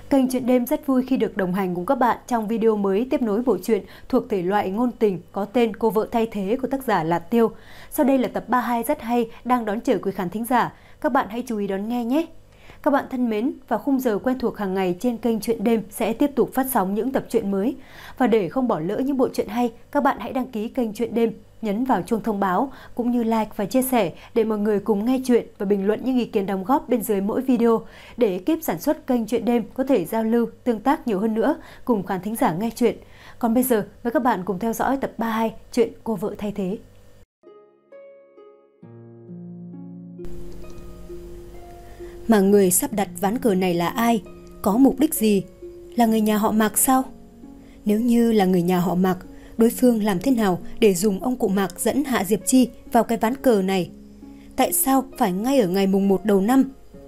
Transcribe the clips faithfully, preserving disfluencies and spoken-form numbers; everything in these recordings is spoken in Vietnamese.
Kênh Chuyện Đêm rất vui khi được đồng hành cùng các bạn trong video mới tiếp nối bộ truyện thuộc thể loại ngôn tình có tên Cô vợ thay thế của tác giả Lạt Tiêu. Sau đây là tập ba mươi hai rất hay đang đón chờ quý khán thính giả. Các bạn hãy chú ý đón nghe nhé! Các bạn thân mến, vào khung giờ quen thuộc hàng ngày trên kênh Chuyện Đêm sẽ tiếp tục phát sóng những tập truyện mới. Và để không bỏ lỡ những bộ truyện hay, các bạn hãy đăng ký kênh Chuyện Đêm, nhấn vào chuông thông báo cũng như like và chia sẻ để mọi người cùng nghe chuyện và bình luận những ý kiến đóng góp bên dưới mỗi video để ekip sản xuất kênh Chuyện Đêm có thể giao lưu, tương tác nhiều hơn nữa cùng khán thính giả nghe chuyện. Còn bây giờ, mời các bạn cùng theo dõi tập ba mươi hai chuyện Cô vợ thay thế. Mà người sắp đặt ván cờ này là ai? Có mục đích gì? Là người nhà họ Mạc sao? Nếu như là người nhà họ Mạc, đối phương làm thế nào để dùng ông cụ Mạc dẫn Hạ Diệp Chi vào cái ván cờ này? Tại sao phải ngay ở ngày mùng một đầu năm?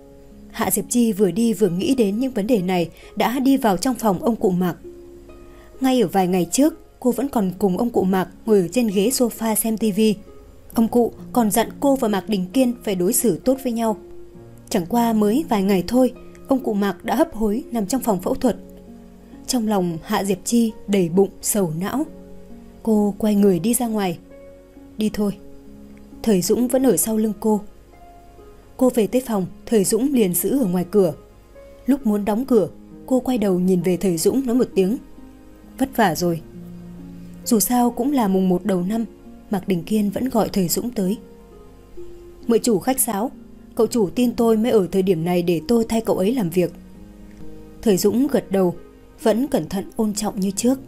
Hạ Diệp Chi vừa đi vừa nghĩ đến những vấn đề này đã đi vào trong phòng ông cụ Mạc. Ngay ở vài ngày trước, cô vẫn còn cùng ông cụ Mạc ngồi ở trên ghế sofa xem tivi. Ông cụ còn dặn cô và Mạc Đình Kiên phải đối xử tốt với nhau. Chẳng qua mới vài ngày thôi, ông cụ Mạc đã hấp hối nằm trong phòng phẫu thuật. Trong lòng Hạ Diệp Chi đầy bụng sầu não. Cô quay người đi ra ngoài. Đi thôi. Thời Dũng vẫn ở sau lưng cô. Cô về tới phòng, Thời Dũng liền giữ ở ngoài cửa. Lúc muốn đóng cửa, cô quay đầu nhìn về Thời Dũng nói một tiếng: vất vả rồi. Dù sao cũng là mùng một đầu năm, Mạc Đình Kiên vẫn gọi Thời Dũng tới. Mời chủ khách sáo, cậu chủ tin tôi mới ở thời điểm này để tôi thay cậu ấy làm việc. Thời Dũng gật đầu, vẫn cẩn thận ôn trọng như trước.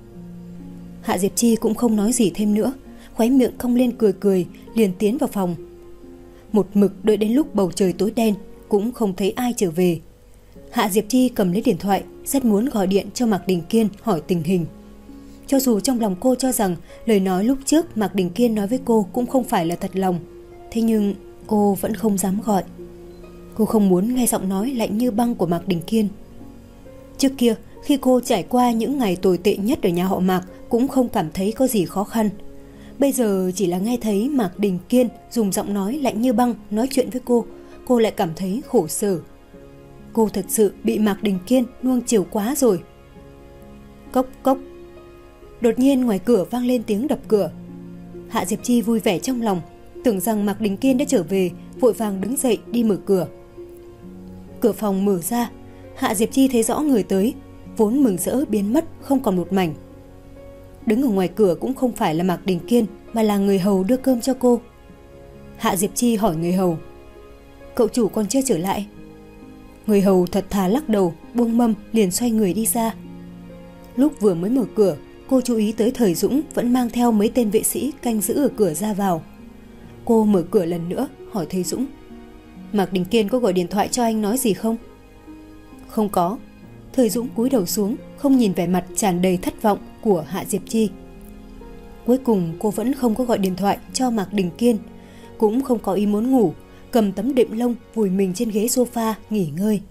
Hạ Diệp Chi cũng không nói gì thêm nữa, khóe miệng cong lên cười cười, liền tiến vào phòng. Một mực đợi đến lúc bầu trời tối đen, cũng không thấy ai trở về. Hạ Diệp Chi cầm lấy điện thoại, rất muốn gọi điện cho Mạc Đình Kiên hỏi tình hình. Cho dù trong lòng cô cho rằng lời nói lúc trước Mạc Đình Kiên nói với cô cũng không phải là thật lòng, thế nhưng cô vẫn không dám gọi. Cô không muốn nghe giọng nói lạnh như băng của Mạc Đình Kiên. Trước kia, khi cô trải qua những ngày tồi tệ nhất ở nhà họ Mạc cũng không cảm thấy có gì khó khăn. Bây giờ chỉ là nghe thấy Mạc Đình Kiên dùng giọng nói lạnh như băng nói chuyện với cô, cô lại cảm thấy khổ sở. Cô thật sự bị Mạc Đình Kiên nuông chiều quá rồi. Cốc cốc. Đột nhiên ngoài cửa vang lên tiếng đập cửa. Hạ Diệp Chi vui vẻ trong lòng, tưởng rằng Mạc Đình Kiên đã trở về, vội vàng đứng dậy đi mở cửa. Cửa phòng mở ra, Hạ Diệp Chi thấy rõ người tới, vốn mừng rỡ biến mất không còn một mảnh. Đứng ở ngoài cửa cũng không phải là Mạc Đình Kiên, mà là người hầu đưa cơm cho cô. Hạ Diệp Chi hỏi người hầu: cậu chủ còn chưa trở lại? Người hầu thật thà lắc đầu, buông mâm liền xoay người đi ra. Lúc vừa mới mở cửa, cô chú ý tới Thời Dũng vẫn mang theo mấy tên vệ sĩ canh giữ ở cửa ra vào. Cô mở cửa lần nữa, hỏi Thời Dũng: Mạc Đình Kiên có gọi điện thoại cho anh nói gì không? Không có. Thời Dũng cúi đầu xuống, không nhìn vẻ mặt tràn đầy thất vọng của Hạ Diệp Chi. Cuối cùng cô vẫn không có gọi điện thoại cho Mạc Đình Kiên, cũng không có ý muốn ngủ, cầm tấm đệm lông vùi mình trên ghế sofa nghỉ ngơi.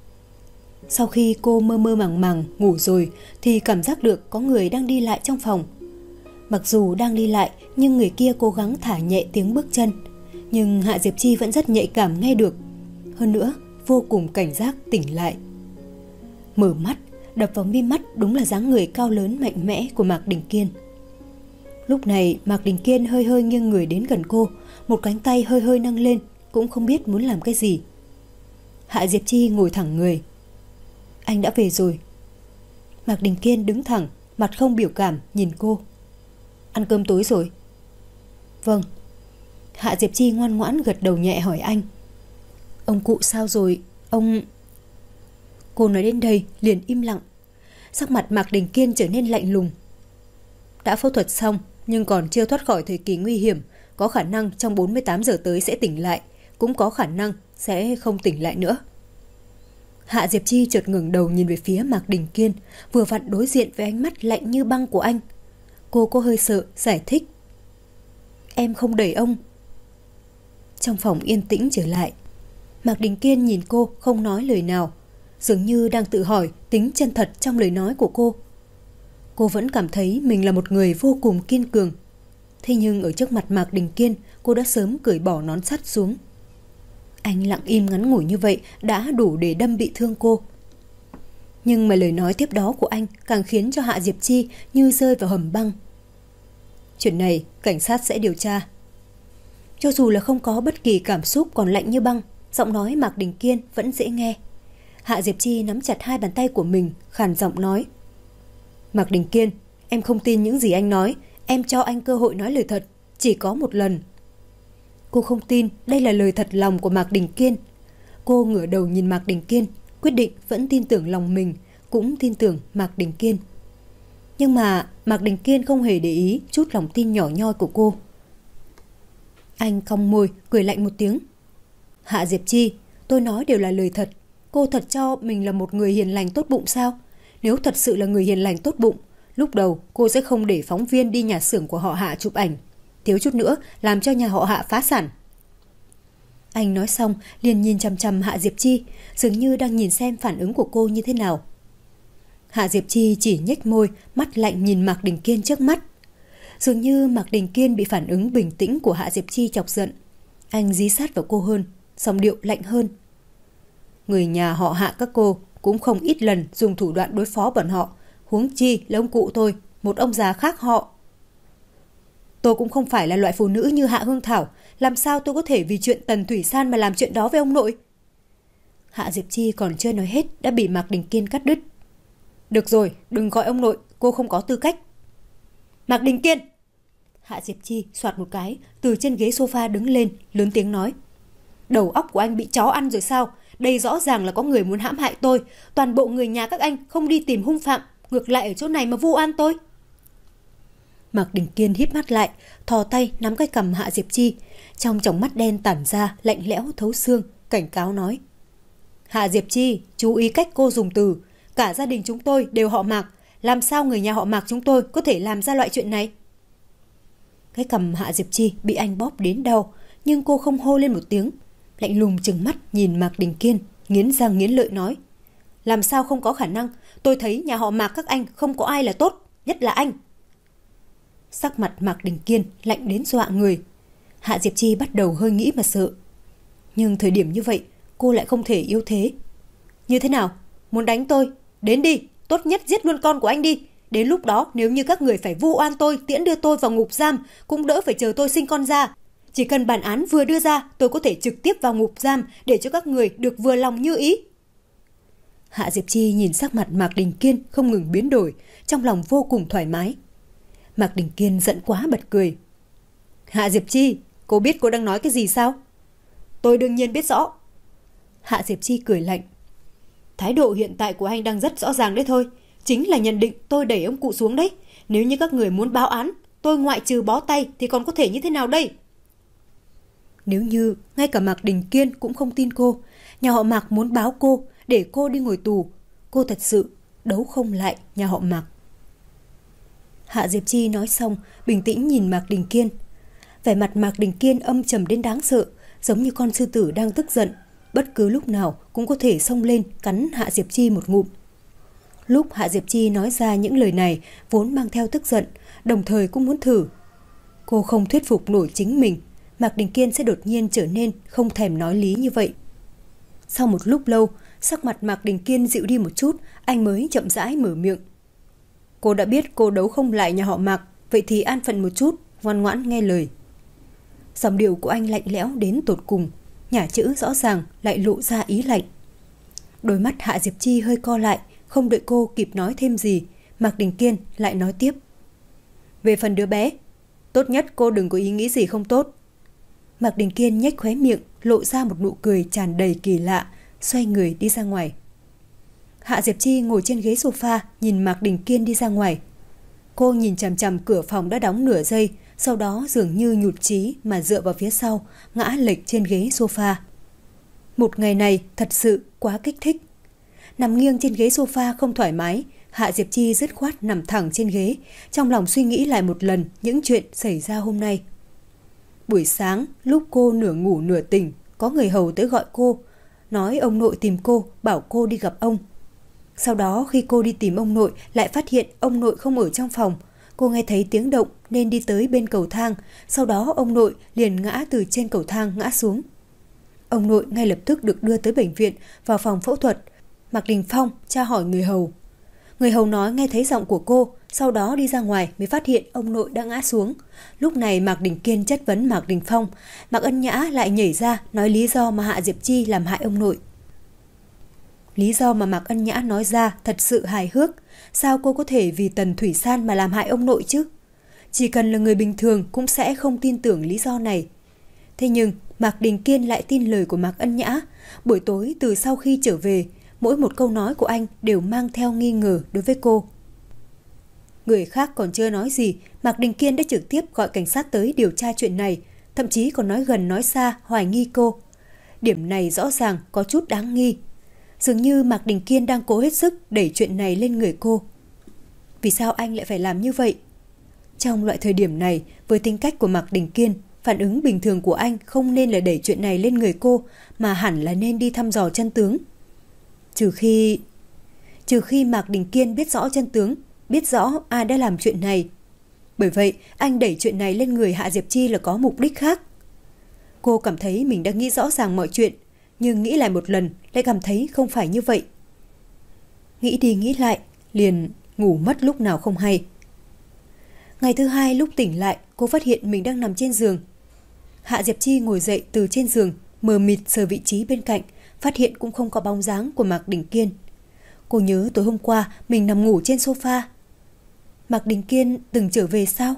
Sau khi cô mơ mơ màng màng ngủ rồi thì cảm giác được có người đang đi lại trong phòng. Mặc dù đang đi lại nhưng người kia cố gắng thả nhẹ tiếng bước chân, nhưng Hạ Diệp Chi vẫn rất nhạy cảm nghe được. Hơn nữa, vô cùng cảnh giác tỉnh lại. Mở mắt, đập vào mi mắt đúng là dáng người cao lớn mạnh mẽ của Mạc Đình Kiên. Lúc này Mạc Đình Kiên hơi hơi nghiêng người đến gần cô, một cánh tay hơi hơi nâng lên, cũng không biết muốn làm cái gì. Hạ Diệp Chi ngồi thẳng người. Anh đã về rồi. Mạc Đình Kiên đứng thẳng, mặt không biểu cảm nhìn cô. Ăn cơm tối rồi? Vâng. Hạ Diệp Chi ngoan ngoãn gật đầu nhẹ hỏi anh: ông cụ sao rồi? Ông... Cô nói đến đây liền im lặng. Sắc mặt Mạc Đình Kiên trở nên lạnh lùng. Đã phẫu thuật xong nhưng còn chưa thoát khỏi thời kỳ nguy hiểm, có khả năng trong bốn mươi tám giờ tới sẽ tỉnh lại, cũng có khả năng sẽ không tỉnh lại nữa. Hạ Diệp Chi chợt ngẩng đầu nhìn về phía Mạc Đình Kiên, vừa vặn đối diện với ánh mắt lạnh như băng của anh. Cô có hơi sợ giải thích: em không đẩy ông. Trong phòng yên tĩnh trở lại. Mạc Đình Kiên nhìn cô không nói lời nào, dường như đang tự hỏi tính chân thật trong lời nói của cô. Cô vẫn cảm thấy mình là một người vô cùng kiên cường. Thế nhưng ở trước mặt Mạc Đình Kiên, cô đã sớm cởi bỏ nón sắt xuống. Anh lặng im ngắn ngủi như vậy đã đủ để đâm bị thương cô. Nhưng mà lời nói tiếp đó của anh càng khiến cho Hạ Diệp Chi như rơi vào hầm băng. Chuyện này cảnh sát sẽ điều tra. Cho dù là không có bất kỳ cảm xúc, còn lạnh như băng, giọng nói Mạc Đình Kiên vẫn dễ nghe. Hạ Diệp Chi nắm chặt hai bàn tay của mình, khàn giọng nói: Mạc Đình Kiên, em không tin những gì anh nói. Em cho anh cơ hội nói lời thật, chỉ có một lần. Cô không tin đây là lời thật lòng của Mạc Đình Kiên. Cô ngửa đầu nhìn Mạc Đình Kiên, quyết định vẫn tin tưởng lòng mình, cũng tin tưởng Mạc Đình Kiên. Nhưng mà Mạc Đình Kiên không hề để ý chút lòng tin nhỏ nhoi của cô. Anh cong môi, cười lạnh một tiếng. Hạ Diệp Chi, tôi nói đều là lời thật. Cô thật cho mình là một người hiền lành tốt bụng sao? Nếu thật sự là người hiền lành tốt bụng, lúc đầu cô sẽ không để phóng viên đi nhà xưởng của họ Hạ chụp ảnh, thiếu chút nữa làm cho nhà họ Hạ phá sản. Anh nói xong liền nhìn chằm chằm Hạ Diệp Chi, dường như đang nhìn xem phản ứng của cô như thế nào. Hạ Diệp Chi chỉ nhếch môi, mắt lạnh nhìn Mạc Đình Kiên trước mắt. Dường như Mạc Đình Kiên bị phản ứng bình tĩnh của Hạ Diệp Chi chọc giận. Anh dí sát vào cô hơn, giọng điệu lạnh hơn. Người nhà họ Hạ các cô cũng không ít lần dùng thủ đoạn đối phó bọn họ, huống chi là ông cụ tôi, một ông già khác họ. Tôi cũng không phải là loại phụ nữ như Hạ Hương Thảo, làm sao tôi có thể vì chuyện Tần Thủy San mà làm chuyện đó với ông nội? Hạ Diệp Chi còn chưa nói hết đã bị Mạc Đình Kiên cắt đứt. Được rồi, đừng gọi ông nội, cô không có tư cách. Mạc Đình Kiên! Hạ Diệp Chi soạt một cái, từ trên ghế sofa đứng lên, lớn tiếng nói. Đầu óc của anh bị chó ăn rồi sao? Đây rõ ràng là có người muốn hãm hại tôi. Toàn bộ người nhà các anh không đi tìm hung phạm, ngược lại ở chỗ này mà vu oan tôi. Mạc Đình Kiên híp mắt lại, thò tay nắm cái cằm Hạ Diệp Chi, trong tròng mắt đen tản ra lạnh lẽo thấu xương, cảnh cáo nói. Hạ Diệp Chi, chú ý cách cô dùng từ. Cả gia đình chúng tôi đều họ Mạc, làm sao người nhà họ Mạc chúng tôi có thể làm ra loại chuyện này? Cái cằm Hạ Diệp Chi bị anh bóp đến đau, nhưng cô không hô lên một tiếng, lạnh lùng trừng mắt nhìn Mạc Đình Kiên, nghiến răng nghiến lợi nói. Làm sao không có khả năng? Tôi thấy nhà họ Mạc các anh không có ai là tốt, nhất là anh. Sắc mặt Mạc Đình Kiên lạnh đến dọa người. Hạ Diệp Chi bắt đầu hơi nghĩ mà sợ. Nhưng thời điểm như vậy, cô lại không thể yếu thế. Như thế nào? Muốn đánh tôi? Đến đi, tốt nhất giết luôn con của anh đi. Đến lúc đó nếu như các người phải vu oan tôi, tiễn đưa tôi vào ngục giam, cũng đỡ phải chờ tôi sinh con ra. Chỉ cần bản án vừa đưa ra, tôi có thể trực tiếp vào ngục giam để cho các người được vừa lòng như ý. Hạ Diệp Chi nhìn sắc mặt Mạc Đình Kiên không ngừng biến đổi, trong lòng vô cùng thoải mái. Mạc Đình Kiên giận quá bật cười. Hạ Diệp Chi, cô biết cô đang nói cái gì sao? Tôi đương nhiên biết rõ. Hạ Diệp Chi cười lạnh. Thái độ hiện tại của anh đang rất rõ ràng đấy thôi. Chính là nhận định tôi đẩy ông cụ xuống đấy. Nếu như các người muốn báo án, tôi ngoại trừ bó tay thì còn có thể như thế nào đây? Nếu như ngay cả Mạc Đình Kiên cũng không tin cô, nhà họ Mạc muốn báo cô để cô đi ngồi tù, cô thật sự đấu không lại nhà họ Mạc. Hạ Diệp Chi nói xong, bình tĩnh nhìn Mạc Đình Kiên. Vẻ mặt Mạc Đình Kiên âm trầm đến đáng sợ, giống như con sư tử đang tức giận, bất cứ lúc nào cũng có thể xông lên cắn Hạ Diệp Chi một ngụm. Lúc Hạ Diệp Chi nói ra những lời này vốn mang theo tức giận, đồng thời cũng muốn thử. Cô không thuyết phục nổi chính mình, Mạc Đình Kiên sẽ đột nhiên trở nên không thèm nói lý như vậy. Sau một lúc lâu, sắc mặt Mạc Đình Kiên dịu đi một chút, anh mới chậm rãi mở miệng. Cô đã biết cô đấu không lại nhà họ Mạc, vậy thì an phận một chút, ngoan ngoãn nghe lời. Giọng điệu của anh lạnh lẽo đến tột cùng, nhả chữ rõ ràng lại lộ ra ý lạnh. Đôi mắt Hạ Diệp Chi hơi co lại, không đợi cô kịp nói thêm gì, Mạc Đình Kiên lại nói tiếp. Về phần đứa bé, tốt nhất cô đừng có ý nghĩ gì không tốt. Mạc Đình Kiên nhếch khóe miệng, lộ ra một nụ cười tràn đầy kỳ lạ, xoay người đi ra ngoài. Hạ Diệp Chi ngồi trên ghế sofa nhìn Mạc Đình Kiên đi ra ngoài. Cô nhìn chằm chằm cửa phòng đã đóng nửa giây, sau đó dường như nhụt chí mà dựa vào phía sau, ngã lệch trên ghế sofa. Một ngày này thật sự quá kích thích. Nằm nghiêng trên ghế sofa không thoải mái, Hạ Diệp Chi dứt khoát nằm thẳng trên ghế, trong lòng suy nghĩ lại một lần những chuyện xảy ra hôm nay. Buổi sáng, lúc cô nửa ngủ nửa tỉnh, có người hầu tới gọi cô, nói ông nội tìm cô, bảo cô đi gặp ông. Sau đó khi cô đi tìm ông nội lại phát hiện ông nội không ở trong phòng. Cô nghe thấy tiếng động nên đi tới bên cầu thang, sau đó ông nội liền ngã từ trên cầu thang ngã xuống. Ông nội ngay lập tức được đưa tới bệnh viện vào phòng phẫu thuật. Mạc Đình Phong tra hỏi người hầu. Người hầu nói nghe thấy giọng của cô, sau đó đi ra ngoài mới phát hiện ông nội đã ngã xuống. Lúc này Mạc Đình Kiên chất vấn Mạc Đình Phong, Mạc Ân Nhã lại nhảy ra nói lý do mà Hạ Diệp Chi làm hại ông nội. Lý do mà Mạc Ân Nhã nói ra thật sự hài hước. Sao cô có thể vì Tần Thủy San mà làm hại ông nội chứ? Chỉ cần là người bình thường cũng sẽ không tin tưởng lý do này. Thế nhưng Mạc Đình Kiên lại tin lời của Mạc Ân Nhã. Buổi tối từ sau khi trở về, mỗi một câu nói của anh đều mang theo nghi ngờ đối với cô. Người khác còn chưa nói gì, Mạc Đình Kiên đã trực tiếp gọi cảnh sát tới điều tra chuyện này, thậm chí còn nói gần nói xa hoài nghi cô. Điểm này rõ ràng có chút đáng nghi. Dường như Mạc Đình Kiên đang cố hết sức đẩy chuyện này lên người cô. Vì sao anh lại phải làm như vậy? Trong loại thời điểm này, với tính cách của Mạc Đình Kiên, phản ứng bình thường của anh không nên là đẩy chuyện này lên người cô, mà hẳn là nên đi thăm dò chân tướng. Trừ khi... Trừ khi Mạc Đình Kiên biết rõ chân tướng, biết rõ ai đã làm chuyện này. Bởi vậy, anh đẩy chuyện này lên người Hạ Diệp Chi là có mục đích khác. Cô cảm thấy mình đã nghĩ rõ ràng mọi chuyện, nhưng nghĩ lại một lần lại cảm thấy không phải như vậy. Nghĩ đi nghĩ lại, liền ngủ mất lúc nào không hay. Ngày thứ hai lúc tỉnh lại, cô phát hiện mình đang nằm trên giường. Hạ Diệp Chi ngồi dậy từ trên giường, mờ mịt sờ vị trí bên cạnh, phát hiện cũng không có bóng dáng của Mạc Đình Kiên. Cô nhớ tối hôm qua mình nằm ngủ trên sofa. Mạc Đình Kiên từng trở về sao?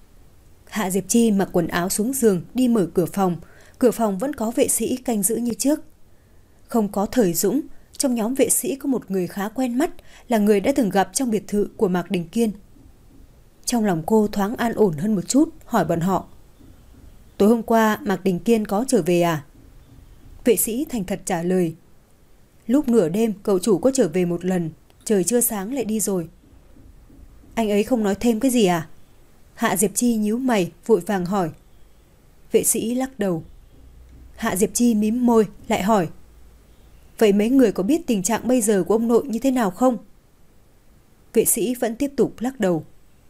Hạ Diệp Chi mặc quần áo xuống giường đi mở cửa phòng. Cửa phòng vẫn có vệ sĩ canh giữ như trước. Không có Thời Dũng, trong nhóm vệ sĩ có một người khá quen mắt, là người đã từng gặp trong biệt thự của Mạc Đình Kiên. Trong lòng cô thoáng an ổn hơn một chút, hỏi bọn họ. Tối hôm qua Mạc Đình Kiên có trở về à? Vệ sĩ thành thật trả lời. Lúc nửa đêm cậu chủ có trở về một lần, trời chưa sáng lại đi rồi. Anh ấy không nói thêm cái gì à? Hạ Diệp Chi nhíu mày vội vàng hỏi. Vệ sĩ lắc đầu. Hạ Diệp Chi mím môi lại hỏi. Vậy mấy người có biết tình trạng bây giờ của ông nội như thế nào không? Vệ sĩ vẫn tiếp tục lắc đầu.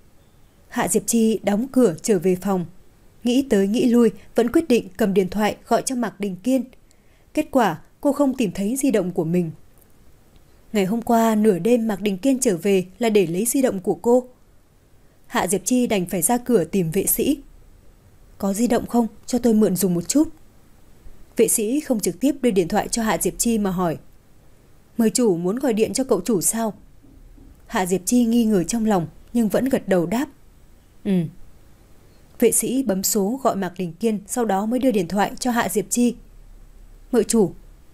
Hạ Diệp Chi đóng cửa trở về phòng. Nghĩ tới nghĩ lui vẫn quyết định cầm điện thoại gọi cho Mạc Đình Kiên. Kết quả cô không tìm thấy di động của mình. Ngày hôm qua nửa đêm Mạc Đình Kiên trở về là để lấy di động của cô. Hạ Diệp Chi đành phải ra cửa tìm vệ sĩ. Có di động không? Cho tôi mượn dùng một chút. Vệ sĩ không trực tiếp đưa điện thoại cho Hạ Diệp Chi mà hỏi. Mời chủ muốn gọi điện cho cậu chủ sao? Hạ Diệp Chi nghi ngờ trong lòng nhưng vẫn gật đầu đáp. Ừ. Vệ sĩ bấm số gọi Mạc Đình Kiên, sau đó mới đưa điện thoại cho Hạ Diệp Chi. Mời chủ.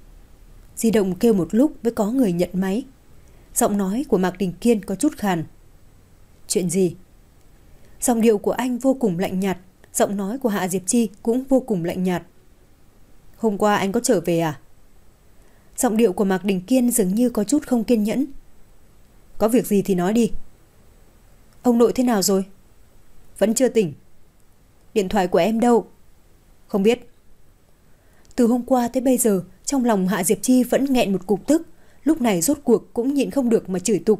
Di động kêu một lúc mới có người nhận máy. Giọng nói của Mạc Đình Kiên có chút khàn. Chuyện gì? Giọng điệu của anh vô cùng lạnh nhạt, giọng nói của Hạ Diệp Chi cũng vô cùng lạnh nhạt. Hôm qua anh có trở về à? Giọng điệu của Mạc Đình Kiên dường như có chút không kiên nhẫn. Có việc gì thì nói đi. Ông nội thế nào rồi? Vẫn chưa tỉnh. Điện thoại của em đâu? Không biết. Từ hôm qua tới bây giờ, trong lòng Hạ Diệp Chi vẫn nghẹn một cục tức. Lúc này rốt cuộc cũng nhịn không được mà chửi tục.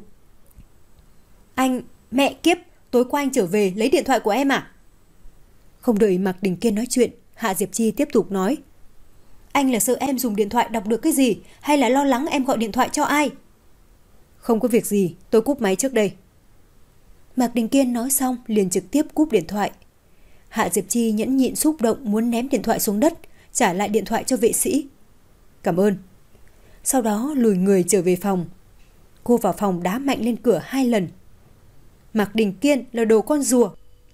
Anh, mẹ kiếp, tối qua anh trở về lấy điện thoại của em à? Không đợi Mạc Đình Kiên nói chuyện, Hạ Diệp Chi tiếp tục nói. Anh là sợ em dùng điện thoại đọc được cái gì, hay là lo lắng em gọi điện thoại cho ai? Không có việc gì, tôi cúp máy trước đây. Mạc Đình Kiên nói xong liền trực tiếp cúp điện thoại. Hạ Diệp Chi nhẫn nhịn xúc động muốn ném điện thoại xuống đất, trả lại điện thoại cho vệ sĩ. Cảm ơn. Sau đó lùi người trở về phòng. Cô vào phòng đá mạnh lên cửa hai lần. Mạc Đình Kiên là đồ con rùa.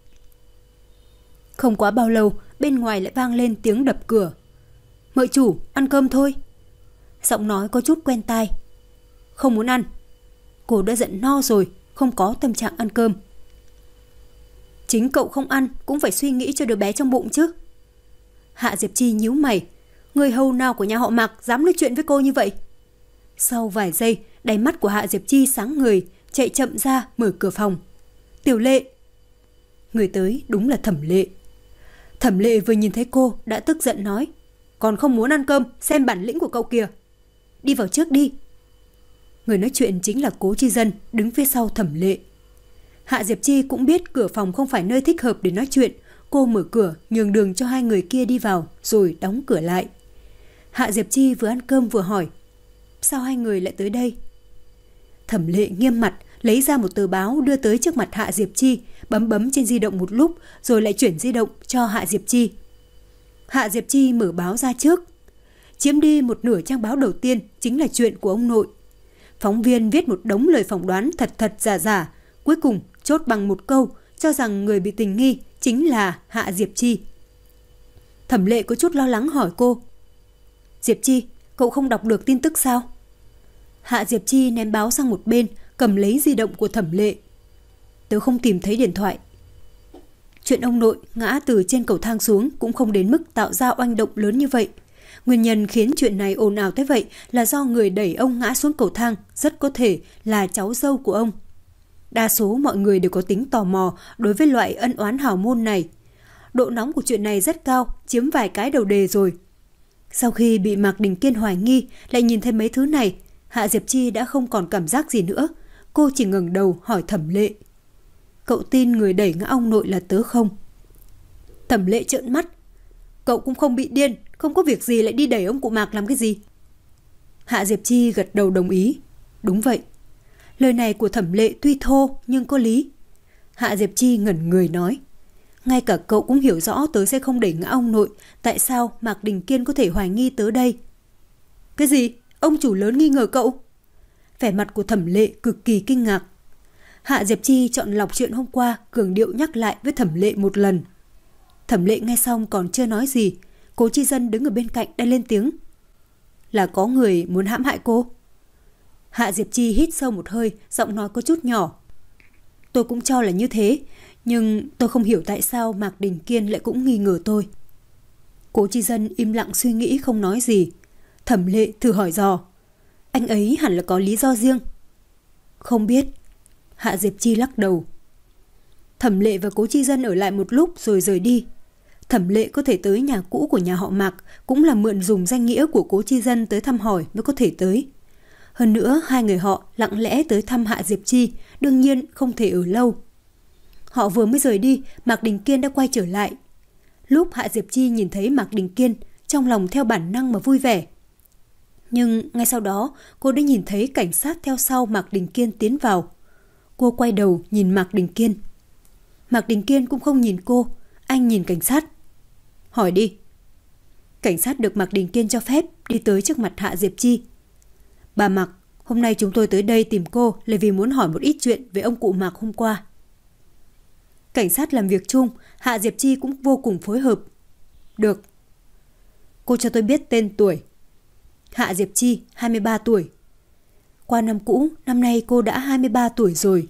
Không quá bao lâu, bên ngoài lại vang lên tiếng đập cửa. Mợ chủ, ăn cơm thôi. Giọng nói có chút quen tai. Không muốn ăn. Cô đã giận no rồi, không có tâm trạng ăn cơm. Chính cậu không ăn cũng phải suy nghĩ cho đứa bé trong bụng chứ. Hạ Diệp Chi nhíu mày. Người hầu nào của nhà họ Mạc dám nói chuyện với cô như vậy? Sau vài giây, đáy mắt của Hạ Diệp Chi sáng người, chạy chậm ra mở cửa phòng. Tiểu Lệ. Người tới đúng là Thẩm Lệ. Thẩm Lệ vừa nhìn thấy cô đã tức giận nói. Còn không muốn ăn cơm, xem bản lĩnh của cậu kìa. Đi vào trước đi. Người nói chuyện chính là Cố Chi Dân, đứng phía sau Thẩm Lệ. Hạ Diệp Chi cũng biết cửa phòng không phải nơi thích hợp để nói chuyện. Cô mở cửa nhường đường cho hai người kia đi vào rồi đóng cửa lại. Hạ Diệp Chi vừa ăn cơm vừa hỏi. sao hai người lại tới đây? Thẩm Lệ nghiêm mặt, lấy ra một tờ báo đưa tới trước mặt Hạ Diệp Chi, bấm bấm trên di động một lúc rồi lại chuyển di động cho Hạ Diệp Chi. Hạ Diệp Chi mở báo ra trước. Chiếm đi một nửa trang báo đầu tiên chính là chuyện của ông nội. Phóng viên viết một đống lời phỏng đoán thật thật giả giả, cuối cùng chốt bằng một câu, cho rằng người bị tình nghi chính là Hạ Diệp Chi. Thẩm Lệ có chút lo lắng hỏi cô: Diệp Chi, cậu không đọc được tin tức sao? Hạ Diệp Chi ném báo sang một bên, cầm lấy di động của Thẩm Lệ. Tớ không tìm thấy điện thoại. Chuyện ông nội ngã từ trên cầu thang xuống cũng không đến mức tạo ra oanh động lớn như vậy. Nguyên nhân khiến chuyện này ồn ào thế vậy là do người đẩy ông ngã xuống cầu thang rất có thể là cháu dâu của ông. Đa số mọi người đều có tính tò mò đối với loại ân oán hào môn này. Độ nóng của chuyện này rất cao, chiếm vài cái đầu đề rồi. Sau khi bị Mạc Đình Kiên hoài nghi, lại nhìn thấy mấy thứ này, Hạ Diệp Chi đã không còn cảm giác gì nữa. Cô chỉ ngẩng đầu hỏi Thẩm Lệ: Cậu tin người đẩy ngã ông nội là tớ không? Thẩm Lệ trợn mắt: Cậu cũng không bị điên, không có việc gì lại đi đẩy ông cụ Mạc làm cái gì? Hạ Diệp Chi gật đầu đồng ý. Đúng vậy. Lời này của Thẩm Lệ tuy thô nhưng có lý. Hạ Diệp Chi ngẩn người nói: Ngay cả cậu cũng hiểu rõ tớ sẽ không đẩy ngã ông nội, tại sao Mạc Đình Kiên có thể hoài nghi tớ đây? Cái gì? Ông chủ lớn nghi ngờ cậu? Vẻ mặt của Thẩm Lệ cực kỳ kinh ngạc. Hạ Diệp Chi chọn lọc chuyện hôm qua, cường điệu nhắc lại với Thẩm Lệ một lần. Thẩm Lệ nghe xong còn chưa nói gì, Cố Chi Dân đứng ở bên cạnh đã lên tiếng: Là có người muốn hãm hại cô? Hạ Diệp Chi hít sâu một hơi, giọng nói có chút nhỏ: Tôi cũng cho là như thế, nhưng tôi không hiểu tại sao Mạc Đình Kiên lại cũng nghi ngờ tôi. Cố Chi Dân im lặng suy nghĩ không nói gì. Thẩm Lệ thử hỏi dò: Anh ấy hẳn là có lý do riêng. Không biết. Hạ Diệp Chi lắc đầu. Thẩm Lệ và Cố Chi Dân ở lại một lúc rồi rời đi. Thẩm Lệ có thể tới nhà cũ của nhà họ Mạc cũng là mượn dùng danh nghĩa của Cố Chi Dân tới thăm hỏi mới có thể tới. Hơn nữa hai người họ lặng lẽ tới thăm Hạ Diệp Chi, đương nhiên không thể ở lâu. Họ vừa mới rời đi, Mạc Đình Kiên đã quay trở lại. Lúc Hạ Diệp Chi nhìn thấy Mạc Đình Kiên, trong lòng theo bản năng mà vui vẻ. Nhưng ngay sau đó cô đã nhìn thấy cảnh sát theo sau Mạc Đình Kiên tiến vào. Cô quay đầu nhìn Mạc Đình Kiên. Mạc Đình Kiên cũng không nhìn cô, anh nhìn cảnh sát. Hỏi đi. Cảnh sát được Mạc Đình Kiên cho phép đi tới trước mặt Hạ Diệp Chi. Bà Mạc, hôm nay chúng tôi tới đây tìm cô là vì muốn hỏi một ít chuyện về ông cụ Mạc hôm qua. Cảnh sát làm việc chung, Hạ Diệp Chi cũng vô cùng phối hợp. Được. Cô cho tôi biết tên tuổi. Hạ Diệp Chi, hai mươi ba tuổi. Qua năm cũ, năm nay cô đã hai mươi ba tuổi rồi.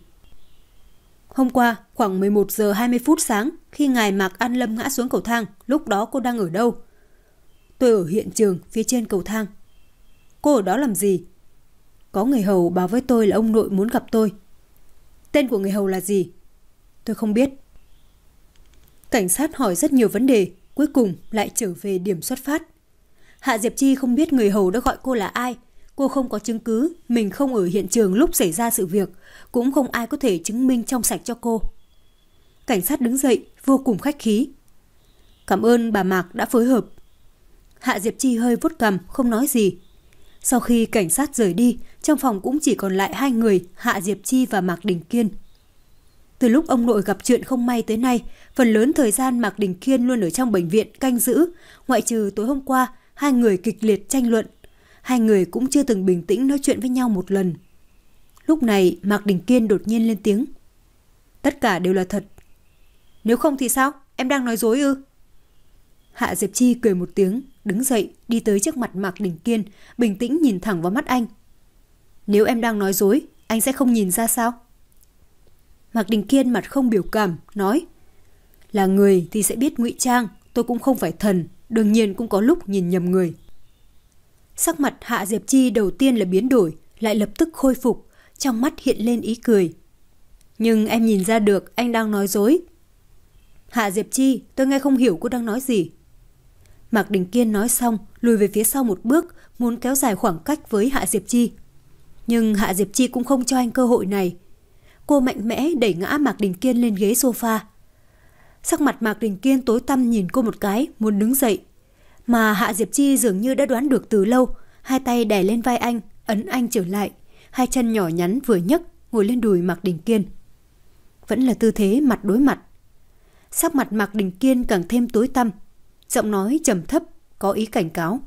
Hôm qua, khoảng mười một giờ hai mươi phút sáng, khi ngài Mạc An Lâm ngã xuống cầu thang, lúc đó cô đang ở đâu? Tôi ở hiện trường, phía trên cầu thang. Cô ở đó làm gì? Có người hầu báo với tôi là ông nội muốn gặp tôi. Tên của người hầu là gì? Tôi không biết. Cảnh sát hỏi rất nhiều vấn đề, cuối cùng lại trở về điểm xuất phát. Hạ Diệp Chi không biết người hầu đã gọi cô là ai. Cô không có chứng cứ, mình không ở hiện trường lúc xảy ra sự việc, cũng không ai có thể chứng minh trong sạch cho cô. Cảnh sát đứng dậy, vô cùng khách khí. Cảm ơn bà Mạc đã phối hợp. Hạ Diệp Chi hơi vuốt cằm, không nói gì. Sau khi cảnh sát rời đi, trong phòng cũng chỉ còn lại hai người, Hạ Diệp Chi và Mạc Đình Kiên. Từ lúc ông nội gặp chuyện không may tới nay, phần lớn thời gian Mạc Đình Kiên luôn ở trong bệnh viện canh giữ, ngoại trừ tối hôm qua, hai người kịch liệt tranh luận. Hai người cũng chưa từng bình tĩnh nói chuyện với nhau một lần. Lúc này Mạc Đình Kiên đột nhiên lên tiếng. Tất cả đều là thật. Nếu không thì sao? Em đang nói dối ư? Hạ Diệp Chi cười một tiếng, đứng dậy, đi tới trước mặt Mạc Đình Kiên, bình tĩnh nhìn thẳng vào mắt anh. Nếu em đang nói dối, anh sẽ không nhìn ra sao? Mạc Đình Kiên mặt không biểu cảm, nói. Là người thì sẽ biết ngụy trang, tôi cũng không phải thần, đương nhiên cũng có lúc nhìn nhầm người. Sắc mặt Hạ Diệp Chi đầu tiên là biến đổi, lại lập tức khôi phục, trong mắt hiện lên ý cười. Nhưng em nhìn ra được anh đang nói dối. Hạ Diệp Chi, tôi nghe không hiểu cô đang nói gì. Mạc Đình Kiên nói xong, lùi về phía sau một bước, muốn kéo dài khoảng cách với Hạ Diệp Chi. Nhưng Hạ Diệp Chi cũng không cho anh cơ hội này. Cô mạnh mẽ đẩy ngã Mạc Đình Kiên lên ghế sofa. Sắc mặt Mạc Đình Kiên tối tăm nhìn cô một cái, muốn đứng dậy. Mà Hạ Diệp Chi dường như đã đoán được từ lâu, hai tay đè lên vai anh, ấn anh trở lại, hai chân nhỏ nhắn vừa nhấc ngồi lên đùi Mạc Đình Kiên. Vẫn là tư thế mặt đối mặt. Sắc mặt Mạc Đình Kiên càng thêm tối tăm, giọng nói trầm thấp có ý cảnh cáo.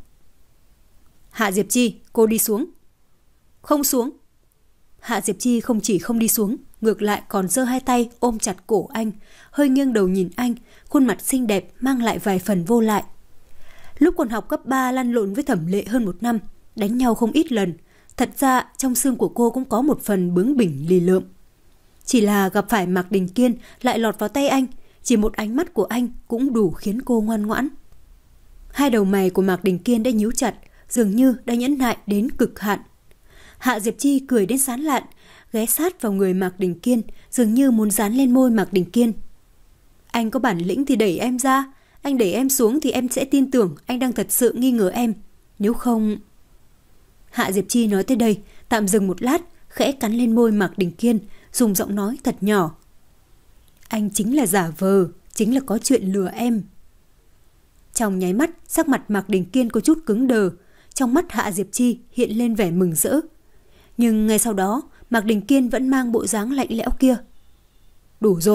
Hạ Diệp Chi, cô đi xuống. Không xuống. Hạ Diệp Chi không chỉ không đi xuống, ngược lại còn giơ hai tay ôm chặt cổ anh, hơi nghiêng đầu nhìn anh, khuôn mặt xinh đẹp mang lại vài phần vô lại. Lúc còn học cấp ba lăn lộn với Thẩm Lệ hơn một năm, đánh nhau không ít lần, thật ra trong xương của cô cũng có một phần bướng bỉnh lì lợm. Chỉ là gặp phải Mạc Đình Kiên lại lọt vào tay anh, chỉ một ánh mắt của anh cũng đủ khiến cô ngoan ngoãn. Hai đầu mày của Mạc Đình Kiên đã nhíu chặt, dường như đã nhẫn nại đến cực hạn. Hạ Diệp Chi cười đến sán lạn, ghé sát vào người Mạc Đình Kiên, dường như muốn dán lên môi Mạc Đình Kiên. Anh có bản lĩnh thì đẩy em ra, anh đẩy em xuống thì em sẽ tin tưởng anh đang thật sự nghi ngờ em. Nếu không... Hạ Diệp Chi nói tới đây, tạm dừng một lát, khẽ cắn lên môi Mạc Đình Kiên, dùng giọng nói thật nhỏ. Anh chính là giả vờ, chính là có chuyện lừa em. Trong nháy mắt, sắc mặt Mạc Đình Kiên có chút cứng đờ, trong mắt Hạ Diệp Chi hiện lên vẻ mừng rỡ. Nhưng ngay sau đó, Mạc Đình Kiên vẫn mang bộ dáng lạnh lẽo kia. Đủ rồi.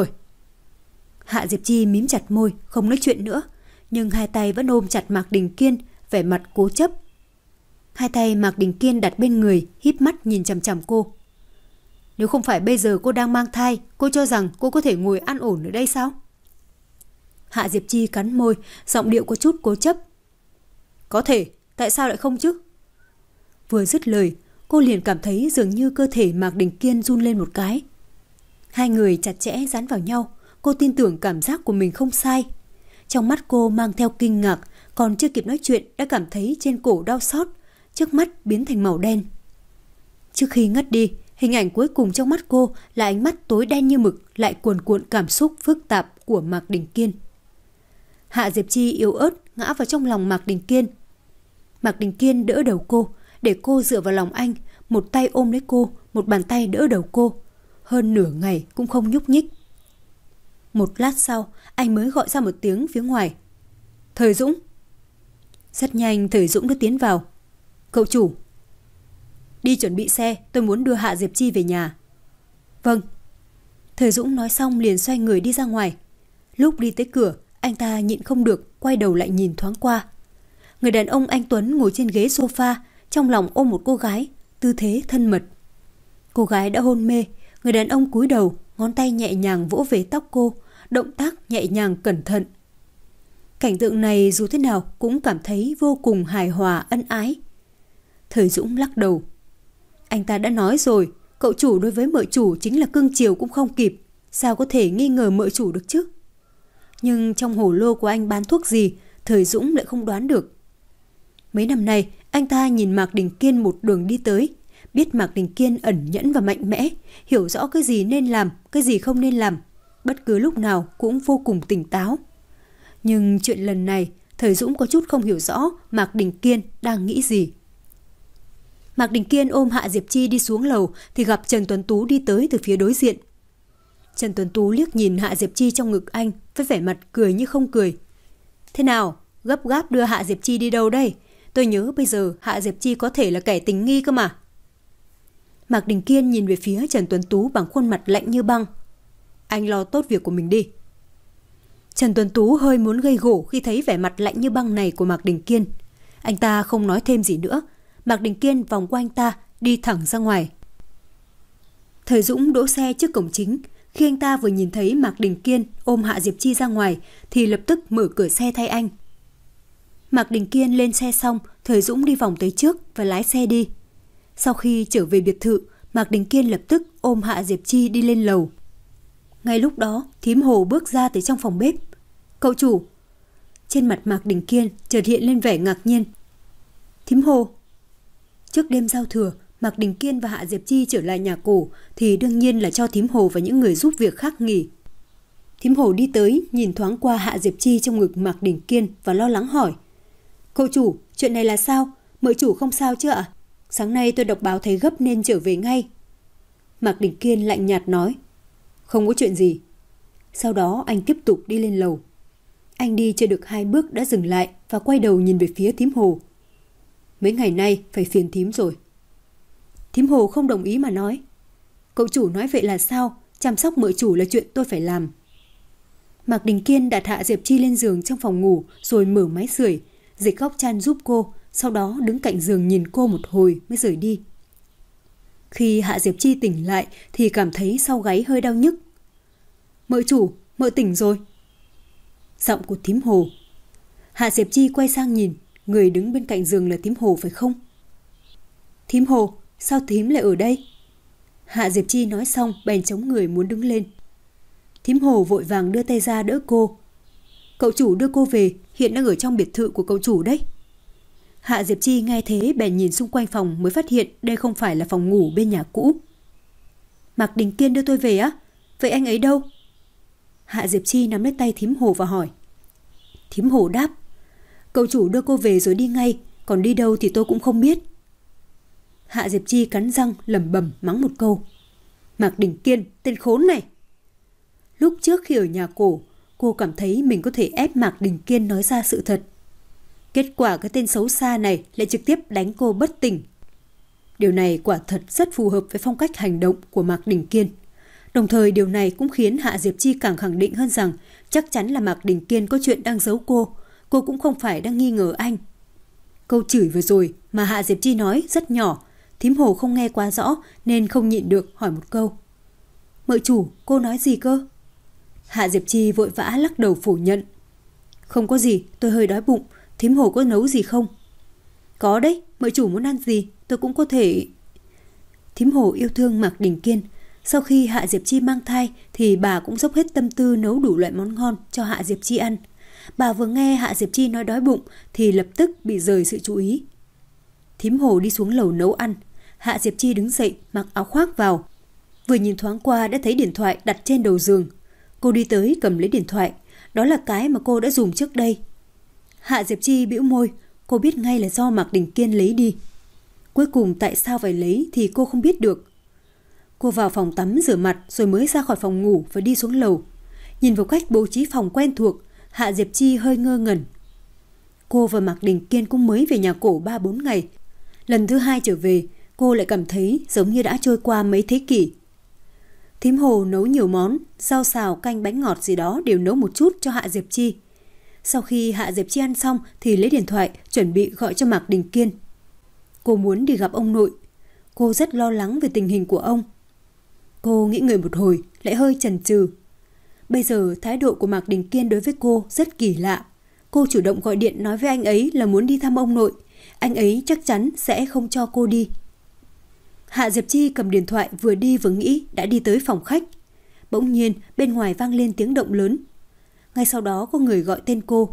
Hạ Diệp Chi mím chặt môi, không nói chuyện nữa, nhưng hai tay vẫn ôm chặt Mạc Đình Kiên, vẻ mặt cố chấp. Hai tay Mạc Đình Kiên đặt bên người, híp mắt nhìn chằm chằm cô. Nếu không phải bây giờ cô đang mang thai, cô cho rằng cô có thể ngồi an ổn ở đây sao? Hạ Diệp Chi cắn môi, giọng điệu có chút cố chấp. Có thể, tại sao lại không chứ? Vừa dứt lời, cô liền cảm thấy dường như cơ thể Mạc Đình Kiên run lên một cái. Hai người chặt chẽ dán vào nhau, cô tin tưởng cảm giác của mình không sai. Trong mắt cô mang theo kinh ngạc, còn chưa kịp nói chuyện đã cảm thấy trên cổ đau xót, trước mắt biến thành màu đen. Trước khi ngất đi, hình ảnh cuối cùng trong mắt cô là ánh mắt tối đen như mực, lại cuồn cuộn cảm xúc phức tạp của Mạc Đình Kiên. Hạ Diệp Chi yếu ớt ngã vào trong lòng Mạc Đình Kiên. Mạc Đình Kiên đỡ đầu cô, để cô dựa vào lòng anh, một tay ôm lấy cô, một bàn tay đỡ đầu cô. Hơn nửa ngày cũng không nhúc nhích. Một lát sau, anh mới gọi ra một tiếng phía ngoài. Thời Dũng. Rất nhanh Thời Dũng đã tiến vào. Cậu chủ. Đi chuẩn bị xe, tôi muốn đưa Hạ Diệp Chi về nhà. Vâng. Thời Dũng nói xong liền xoay người đi ra ngoài. Lúc đi tới cửa, anh ta nhịn không được, quay đầu lại nhìn thoáng qua. Người đàn ông anh Tuấn ngồi trên ghế sofa, trong lòng ôm một cô gái, tư thế thân mật. Cô gái đã hôn mê, người đàn ông cúi đầu, ngón tay nhẹ nhàng vỗ về tóc cô, động tác nhẹ nhàng cẩn thận. Cảnh tượng này dù thế nào cũng cảm thấy vô cùng hài hòa ân ái. Thời Dũng lắc đầu. Anh ta đã nói rồi, cậu chủ đối với mợ chủ chính là cưng chiều cũng không kịp, sao có thể nghi ngờ mợ chủ được chứ? Nhưng trong hồ lô của anh bán thuốc gì, Thời Dũng lại không đoán được. Mấy năm nay, anh ta nhìn Mạc Đình Kiên một đường đi tới, biết Mạc Đình Kiên ẩn nhẫn và mạnh mẽ, hiểu rõ cái gì nên làm, cái gì không nên làm, bất cứ lúc nào cũng vô cùng tỉnh táo. Nhưng chuyện lần này, Thời Dũng có chút không hiểu rõ Mạc Đình Kiên đang nghĩ gì. Mạc Đình Kiên ôm Hạ Diệp Chi đi xuống lầu thì gặp Trần Tuấn Tú đi tới từ phía đối diện. Trần Tuấn Tú liếc nhìn Hạ Diệp Chi trong ngực anh với vẻ mặt cười như không cười. Thế nào, gấp gáp đưa Hạ Diệp Chi đi đâu đây? Tôi nhớ bây giờ Hạ Diệp Chi có thể là kẻ tình nghi cơ mà. Mạc Đình Kiên nhìn về phía Trần Tuấn Tú bằng khuôn mặt lạnh như băng. Anh lo tốt việc của mình đi. Trần Tuấn Tú hơi muốn gây gổ khi thấy vẻ mặt lạnh như băng này của Mạc Đình Kiên. Anh ta không nói thêm gì nữa. Mạc Đình Kiên vòng qua anh ta, đi thẳng ra ngoài. Thời Dũng đỗ xe trước cổng chính. Khi anh ta vừa nhìn thấy Mạc Đình Kiên ôm Hạ Diệp Chi ra ngoài thì lập tức mở cửa xe thay anh. Mạc Đình Kiên lên xe xong, Thời Dũng đi vòng tới trước và lái xe đi. Sau khi trở về biệt thự, Mạc Đình Kiên lập tức ôm Hạ Diệp Chi đi lên lầu. Ngay lúc đó, thím Hồ bước ra từ trong phòng bếp. Cậu chủ. Trên mặt Mạc Đình Kiên chợt hiện lên vẻ ngạc nhiên. Thím Hồ. Trước đêm giao thừa, Mạc Đình Kiên và Hạ Diệp Chi trở lại nhà cổ thì đương nhiên là cho thím Hồ và những người giúp việc khác nghỉ. Thím Hồ đi tới, nhìn thoáng qua Hạ Diệp Chi trong ngực Mạc Đình Kiên và lo lắng hỏi. Cậu chủ, chuyện này là sao? Mợ chủ không sao chứ ạ? Sáng nay tôi đọc báo thấy gấp nên trở về ngay. Mạc Đình Kiên lạnh nhạt nói. Không có chuyện gì. Sau đó anh tiếp tục đi lên lầu. Anh đi chưa được hai bước đã dừng lại và quay đầu nhìn về phía thím Hồ. Mấy ngày nay phải phiền thím rồi. Thím Hồ không đồng ý mà nói. Cậu chủ nói vậy là sao? Chăm sóc mợ chủ là chuyện tôi phải làm. Mạc Đình Kiên đặt Hạ Diệp Chi lên giường trong phòng ngủ rồi mở máy sưởi, dịch góc chăn giúp cô, sau đó đứng cạnh giường nhìn cô một hồi mới rời đi. Khi Hạ Diệp Chi tỉnh lại thì cảm thấy sau gáy hơi đau nhức. Mợ chủ, mợ tỉnh rồi. Giọng của thím Hồ. Hạ Diệp Chi quay sang nhìn, người đứng bên cạnh giường là thím Hồ phải không? Thím Hồ, sao thím lại ở đây? Hạ Diệp Chi nói xong bèn chống người muốn đứng lên. Thím Hồ vội vàng đưa tay ra đỡ cô. Cậu chủ đưa cô về, hiện đang ở trong biệt thự của cậu chủ đấy. Hạ Diệp Chi nghe thế bèn nhìn xung quanh phòng mới phát hiện đây không phải là phòng ngủ bên nhà cũ. Mạc Đình Kiên đưa tôi về á? Vậy anh ấy đâu? Hạ Diệp Chi nắm lấy tay thím Hồ và hỏi. Thím Hồ đáp. Cậu chủ đưa cô về rồi đi ngay, còn đi đâu thì tôi cũng không biết. Hạ Diệp Chi cắn răng lẩm bẩm mắng một câu. Mạc Đình Kiên, tên khốn này. Lúc trước khi ở nhà cổ, cô cảm thấy mình có thể ép Mạc Đình Kiên nói ra sự thật. Kết quả cái tên xấu xa này lại trực tiếp đánh cô bất tỉnh. Điều này quả thật rất phù hợp với phong cách hành động của Mạc Đình Kiên. Đồng thời điều này cũng khiến Hạ Diệp Chi càng khẳng định hơn rằng chắc chắn là Mạc Đình Kiên có chuyện đang giấu cô. Cô cũng không phải đang nghi ngờ anh. Câu chửi vừa rồi mà Hạ Diệp Chi nói rất nhỏ, thím Hồ không nghe quá rõ nên không nhịn được hỏi một câu. Mợ chủ, cô nói gì cơ? Hạ Diệp Chi vội vã lắc đầu phủ nhận. Không có gì, tôi hơi đói bụng. Thím Hồ có nấu gì không? Có đấy, mợ chủ muốn ăn gì tôi cũng có thể. Thím Hồ yêu thương Mạc Đình Kiên. Sau khi Hạ Diệp Chi mang thai thì bà cũng dốc hết tâm tư nấu đủ loại món ngon cho Hạ Diệp Chi ăn. Bà vừa nghe Hạ Diệp Chi nói đói bụng thì lập tức bị rời sự chú ý. Thím Hồ đi xuống lầu nấu ăn. Hạ Diệp Chi đứng dậy mặc áo khoác vào. Vừa nhìn thoáng qua đã thấy điện thoại đặt trên đầu giường. Cô đi tới cầm lấy điện thoại. Đó là cái mà cô đã dùng trước đây. Hạ Diệp Chi bĩu môi. Cô biết ngay là do Mạc Đình Kiên lấy đi. Cuối cùng tại sao phải lấy thì cô không biết được. Cô vào phòng tắm rửa mặt rồi mới ra khỏi phòng ngủ và đi xuống lầu. Nhìn vào cách bố trí phòng quen thuộc, Hạ Diệp Chi hơi ngơ ngẩn. Cô và Mạc Đình Kiên cũng mới về nhà cổ ba bốn ngày. Lần thứ hai trở về, cô lại cảm thấy giống như đã trôi qua mấy thế kỷ. Thím Hồ nấu nhiều món, rau xào, canh, bánh ngọt gì đó đều nấu một chút cho Hạ Diệp Chi. Sau khi Hạ Diệp Chi ăn xong thì lấy điện thoại chuẩn bị gọi cho Mạc Đình Kiên. Cô muốn đi gặp ông nội. Cô rất lo lắng về tình hình của ông. Cô nghĩ ngợi một hồi, lại hơi chần chừ. Bây giờ thái độ của Mạc Đình Kiên đối với cô rất kỳ lạ. Cô chủ động gọi điện nói với anh ấy là muốn đi thăm ông nội. Anh ấy chắc chắn sẽ không cho cô đi. Hạ Diệp Chi cầm điện thoại vừa đi vừa nghĩ đã đi tới phòng khách. Bỗng nhiên bên ngoài vang lên tiếng động lớn. Ngay sau đó có người gọi tên cô.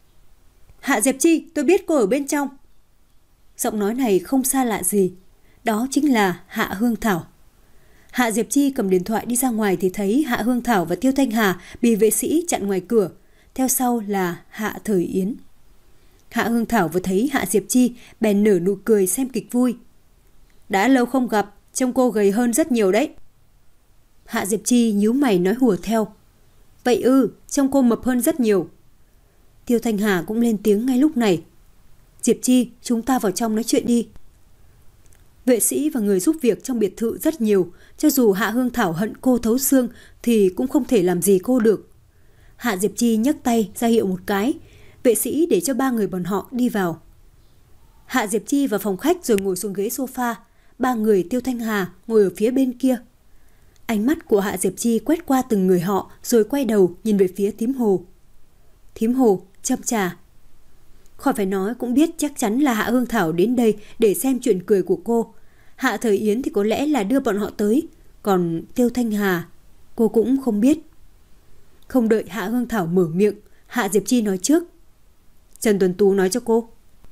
Hạ Diệp Chi, tôi biết cô ở bên trong. Giọng nói này không xa lạ gì. Đó chính là Hạ Hương Thảo. Hạ Diệp Chi cầm điện thoại đi ra ngoài thì thấy Hạ Hương Thảo và Tiêu Thanh Hà bị vệ sĩ chặn ngoài cửa. Theo sau là Hạ Thời Yến. Hạ Hương Thảo vừa thấy Hạ Diệp Chi bèn nở nụ cười xem kịch vui. Đã lâu không gặp, trông cô gầy hơn rất nhiều đấy. Hạ Diệp Chi nhíu mày nói hùa theo. Vậy ư, trông cô mập hơn rất nhiều. Tiêu Thanh Hà cũng lên tiếng ngay lúc này. Diệp Chi, chúng ta vào trong nói chuyện đi. Vệ sĩ và người giúp việc trong biệt thự rất nhiều. Cho dù Hạ Hương Thảo hận cô thấu xương thì cũng không thể làm gì cô được. Hạ Diệp Chi nhấc tay ra hiệu một cái. Vệ sĩ để cho ba người bọn họ đi vào. Hạ Diệp Chi vào phòng khách rồi ngồi xuống ghế sofa. Ba người Tiêu Thanh Hà ngồi ở phía bên kia. Ánh mắt của Hạ Diệp Chi quét qua từng người họ rồi quay đầu nhìn về phía thím Hồ. Thím Hồ, châm trà. Khỏi phải nói cũng biết chắc chắn là Hạ Hương Thảo đến đây để xem chuyện cười của cô. Hạ Thời Yến thì có lẽ là đưa bọn họ tới. Còn Tiêu Thanh Hà, cô cũng không biết. Không đợi Hạ Hương Thảo mở miệng, Hạ Diệp Chi nói trước. Trần Tuấn Tú nói cho cô.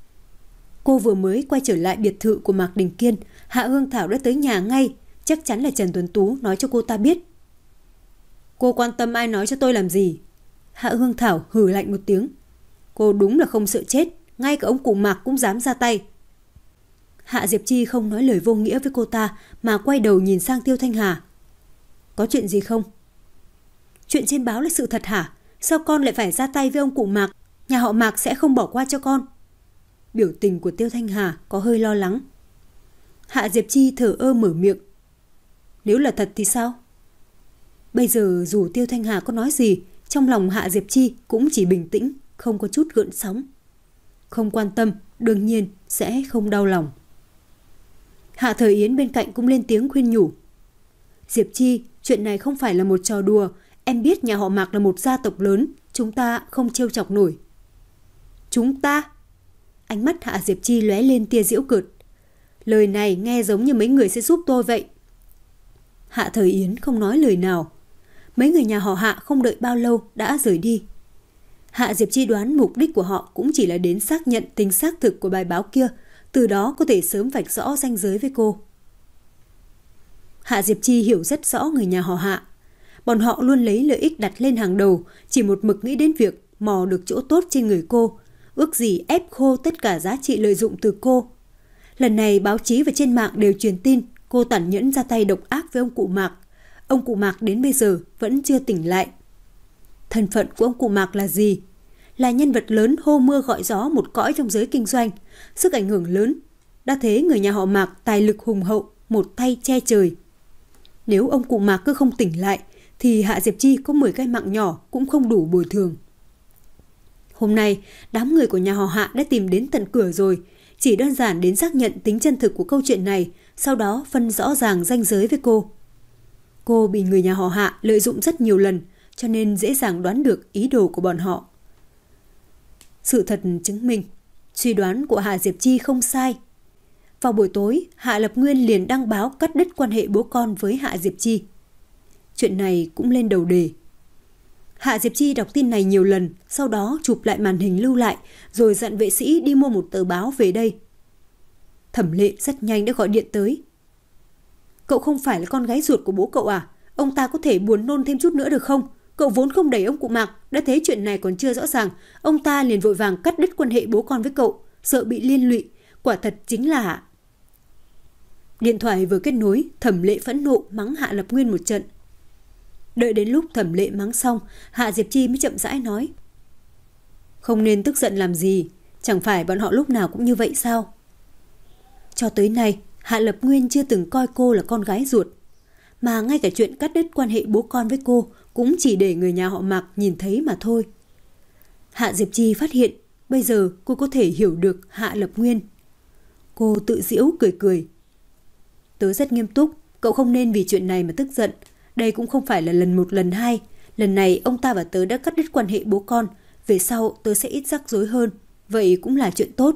Cô vừa mới quay trở lại biệt thự của Mạc Đình Kiên. Hạ Hương Thảo đã tới nhà ngay. Chắc chắn là Trần Tuấn Tú nói cho cô ta biết. Cô quan tâm ai nói cho tôi làm gì? Hạ Hương Thảo hừ lạnh một tiếng. Cô đúng là không sợ chết. Ngay cả ông cụ Mạc cũng dám ra tay. Hạ Diệp Chi không nói lời vô nghĩa với cô ta mà quay đầu nhìn sang Tiêu Thanh Hà. Có chuyện gì không? Chuyện trên báo là sự thật hả? Sao con lại phải ra tay với ông cụ Mạc? Nhà họ Mạc sẽ không bỏ qua cho con. Biểu tình của Tiêu Thanh Hà có hơi lo lắng. Hạ Diệp Chi thở ơ mở miệng. Nếu là thật thì sao? Bây giờ dù Tiêu Thanh Hà có nói gì, trong lòng Hạ Diệp Chi cũng chỉ bình tĩnh, không có chút gợn sóng. Không quan tâm, đương nhiên sẽ không đau lòng. Hạ Thời Yến bên cạnh cũng lên tiếng khuyên nhủ. Diệp Chi, chuyện này không phải là một trò đùa. Em biết nhà họ Mạc là một gia tộc lớn, chúng ta không trêu chọc nổi. Chúng ta? Ánh mắt Hạ Diệp Chi lóe lên tia giễu cợt. Lời này nghe giống như mấy người sẽ giúp tôi vậy. Hạ Thời Yến không nói lời nào. Mấy người nhà họ Hạ không đợi bao lâu đã rời đi. Hạ Diệp Chi đoán mục đích của họ cũng chỉ là đến xác nhận tính xác thực của bài báo kia, từ đó có thể sớm vạch rõ ranh giới với cô. Hạ Diệp Chi hiểu rất rõ người nhà họ Hạ. Bọn họ luôn lấy lợi ích đặt lên hàng đầu, chỉ một mực nghĩ đến việc mò được chỗ tốt trên người cô, ước gì ép khô tất cả giá trị lợi dụng từ cô. Lần này báo chí và trên mạng đều truyền tin cô tàn nhẫn ra tay độc ác với ông cụ Mạc. Ông cụ Mạc đến bây giờ vẫn chưa tỉnh lại. Thân phận của ông cụ Mạc là gì? Là nhân vật lớn hô mưa gọi gió một cõi trong giới kinh doanh, sức ảnh hưởng lớn. Đã thế người nhà họ Mạc tài lực hùng hậu, một tay che trời. Nếu ông cụ Mạc cứ không tỉnh lại, thì Hạ Diệp Chi có mười cái mạng nhỏ cũng không đủ bồi thường. Hôm nay, đám người của nhà họ Hạ đã tìm đến tận cửa rồi, chỉ đơn giản đến xác nhận tính chân thực của câu chuyện này, sau đó phân rõ ràng ranh giới với cô. Cô bị người nhà họ Hạ lợi dụng rất nhiều lần, cho nên dễ dàng đoán được ý đồ của bọn họ. Sự thật chứng minh, suy đoán của Hạ Diệp Chi không sai. Vào buổi tối, Hạ Lập Nguyên liền đăng báo cắt đứt quan hệ bố con với Hạ Diệp Chi. Chuyện này cũng lên đầu đề. Hạ Diệp Chi đọc tin này nhiều lần, sau đó chụp lại màn hình lưu lại, rồi dặn vệ sĩ đi mua một tờ báo về đây. Thẩm Lệ rất nhanh đã gọi điện tới. Cậu không phải là con gái ruột của bố cậu à? Ông ta có thể buồn nôn thêm chút nữa được không? Cậu vốn không đẩy ông cụ Mạc, đã thấy chuyện này còn chưa rõ ràng, ông ta liền vội vàng cắt đứt quan hệ bố con với cậu, sợ bị liên lụy. Quả thật chính là... Điện thoại vừa kết nối, Thẩm Lệ phẫn nộ mắng Hạ Lập Nguyên một trận. Đợi đến lúc Thẩm Lệ mắng xong, Hạ Diệp Chi mới chậm rãi nói. Không nên tức giận làm gì, chẳng phải bọn họ lúc nào cũng như vậy sao? Cho tới nay, Hạ Lập Nguyên chưa từng coi cô là con gái ruột, mà ngay cả chuyện cắt đứt quan hệ bố con với cô cũng chỉ để người nhà họ Mạc nhìn thấy mà thôi. Hạ Diệp Chi phát hiện bây giờ cô có thể hiểu được Hạ Lập Nguyên. Cô tự giễu cười cười. Tớ rất nghiêm túc, cậu không nên vì chuyện này mà tức giận. Đây cũng không phải là lần một lần hai. Lần này ông ta và tớ đã cắt đứt quan hệ bố con, về sau tớ sẽ ít rắc rối hơn. Vậy cũng là chuyện tốt.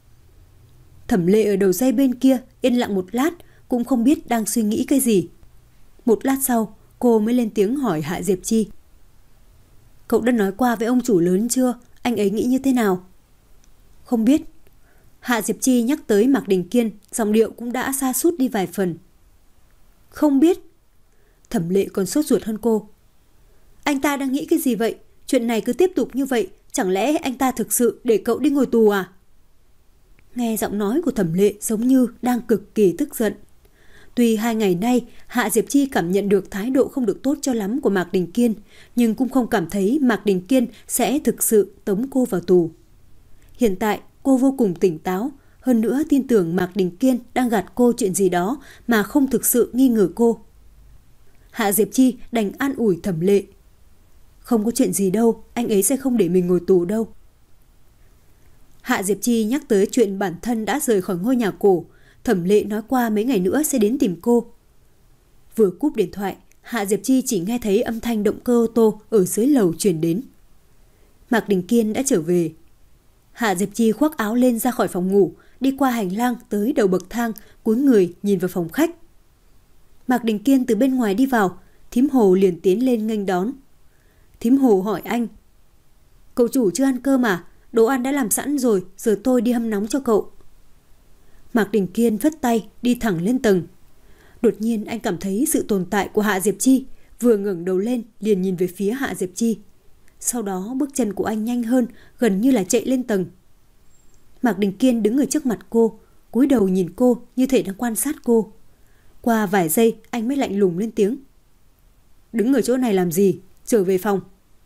Thẩm Lệ ở đầu dây bên kia yên lặng một lát, cũng không biết đang suy nghĩ cái gì. Một lát sau, cô mới lên tiếng hỏi Hạ Diệp Chi. Cậu đã nói qua với ông chủ lớn chưa? Anh ấy nghĩ như thế nào? Không biết. Hạ Diệp Chi nhắc tới Mạc Đình Kiên, giọng điệu cũng đã sa sút đi vài phần. Không biết. Thẩm Lệ còn sốt ruột hơn cô. Anh ta đang nghĩ cái gì vậy? Chuyện này cứ tiếp tục như vậy, chẳng lẽ anh ta thực sự để cậu đi ngồi tù à? Nghe giọng nói của Thẩm Lệ giống như đang cực kỳ tức giận. Tuy hai ngày nay Hạ Diệp Chi cảm nhận được thái độ không được tốt cho lắm của Mạc Đình Kiên, nhưng cũng không cảm thấy Mạc Đình Kiên sẽ thực sự tống cô vào tù. Hiện tại cô vô cùng tỉnh táo, hơn nữa tin tưởng Mạc Đình Kiên đang gạt cô chuyện gì đó mà không thực sự nghi ngờ cô. Hạ Diệp Chi đành an ủi Thẩm Lệ. Không có chuyện gì đâu, anh ấy sẽ không để mình ngồi tù đâu. Hạ Diệp Chi nhắc tới chuyện bản thân đã rời khỏi ngôi nhà cổ. Thẩm Lệ nói qua mấy ngày nữa sẽ đến tìm cô. Vừa cúp điện thoại, Hạ Diệp Chi chỉ nghe thấy âm thanh động cơ ô tô ở dưới lầu truyền đến. Mạc Đình Kiên đã trở về. Hạ Diệp Chi khoác áo lên ra khỏi phòng ngủ, đi qua hành lang tới đầu bậc thang, cúi người nhìn vào phòng khách. Mạc Đình Kiên từ bên ngoài đi vào, Thím Hồ liền tiến lên nghênh đón. Thím Hồ hỏi anh. Cậu chủ chưa ăn cơm à? Đồ ăn đã làm sẵn rồi, giờ tôi đi hâm nóng cho cậu. Mạc Đình Kiên phất tay đi thẳng lên tầng. Đột nhiên anh cảm thấy sự tồn tại của Hạ Diệp Chi, vừa ngẩng đầu lên liền nhìn về phía Hạ Diệp Chi. Sau đó bước chân của anh nhanh hơn, gần như là chạy lên tầng. Mạc Đình Kiên đứng ở trước mặt cô, cúi đầu nhìn cô như thể đang quan sát cô. Qua vài giây anh mới lạnh lùng lên tiếng. Đứng ở chỗ này làm gì? Trở về phòng.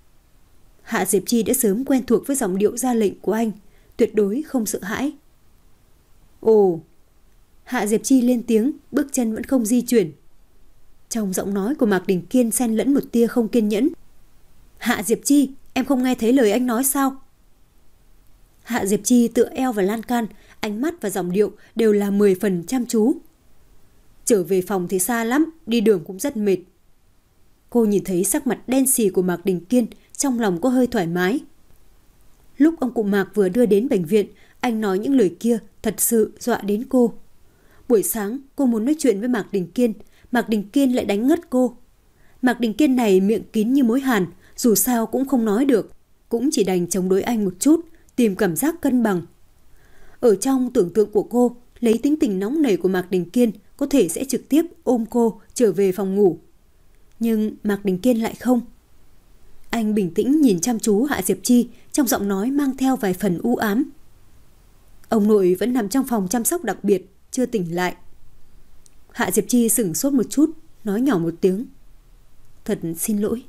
Hạ Diệp Chi đã sớm quen thuộc với giọng điệu ra lệnh của anh, tuyệt đối không sợ hãi. Ồ. Hạ Diệp Chi lên tiếng, bước chân vẫn không di chuyển. Trong giọng nói của Mạc Đình Kiên xen lẫn một tia không kiên nhẫn. Hạ Diệp Chi, em không nghe thấy lời anh nói sao? Hạ Diệp Chi tựa eo vào lan can, ánh mắt và giọng điệu đều là mười phần chăm chú. Trở về phòng thì xa lắm, đi đường cũng rất mệt. Cô nhìn thấy sắc mặt đen xì của Mạc Đình Kiên, trong lòng có hơi thoải mái. Lúc ông cụ Mạc vừa đưa đến bệnh viện, anh nói những lời kia thật sự dọa đến cô. Buổi sáng cô muốn nói chuyện với Mạc Đình Kiên, Mạc Đình Kiên lại đánh ngất cô. Mạc Đình Kiên này miệng kín như mối hàn, dù sao cũng không nói được, cũng chỉ đành chống đối anh một chút, tìm cảm giác cân bằng. Ở trong tưởng tượng của cô, lấy tính tình nóng nảy của Mạc Đình Kiên có thể sẽ trực tiếp ôm cô trở về phòng ngủ. Nhưng Mạc Đình Kiên lại không. Anh bình tĩnh nhìn chăm chú Hạ Diệp Chi, trong giọng nói mang theo vài phần u ám. Ông nội vẫn nằm trong phòng chăm sóc đặc biệt, chưa tỉnh lại. Hạ Diệp Chi sửng sốt một chút, nói nhỏ một tiếng. Thật xin lỗi.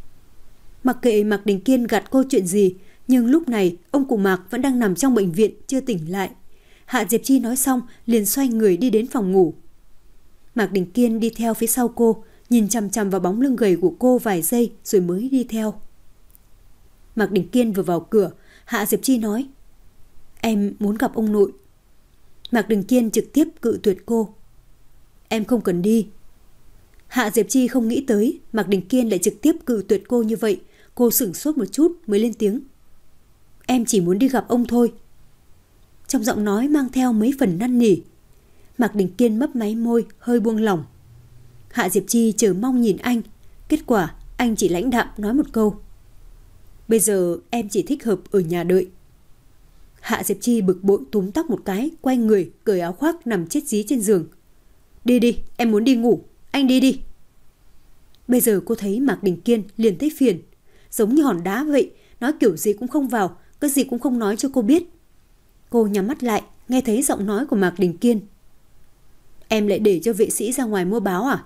Mặc kệ Mạc Đình Kiên gạt cô chuyện gì, nhưng lúc này ông cụ Mạc vẫn đang nằm trong bệnh viện chưa tỉnh lại. Hạ Diệp Chi nói xong liền xoay người đi đến phòng ngủ. Mạc Đình Kiên đi theo phía sau cô, nhìn chằm chằm vào bóng lưng gầy của cô vài giây rồi mới đi theo. Mạc Đình Kiên vừa vào cửa, Hạ Diệp Chi nói: Em muốn gặp ông nội. Mạc Đình Kiên trực tiếp cự tuyệt cô: Em không cần đi. Hạ Diệp Chi không nghĩ tới Mạc Đình Kiên lại trực tiếp cự tuyệt cô như vậy. Cô sửng sốt một chút mới lên tiếng: Em chỉ muốn đi gặp ông thôi. Trong giọng nói mang theo mấy phần năn nỉ. Mạc Đình Kiên mấp máy môi, hơi buông lỏng. Hạ Diệp Chi chờ mong nhìn anh. Kết quả anh chỉ lãnh đạm nói một câu: Bây giờ em chỉ thích hợp ở nhà đợi. Hạ Diệp Chi bực bội túm tóc một cái, quay người cởi áo khoác nằm chết dí trên giường. Đi đi, em muốn đi ngủ. Anh đi đi. Bây giờ cô thấy Mạc Đình Kiên liền thấy phiền, giống như hòn đá vậy, nói kiểu gì cũng không vào, cái gì cũng không nói cho cô biết. Cô nhắm mắt lại, nghe thấy giọng nói của Mạc Đình Kiên: Em lại để cho vệ sĩ ra ngoài mua báo à?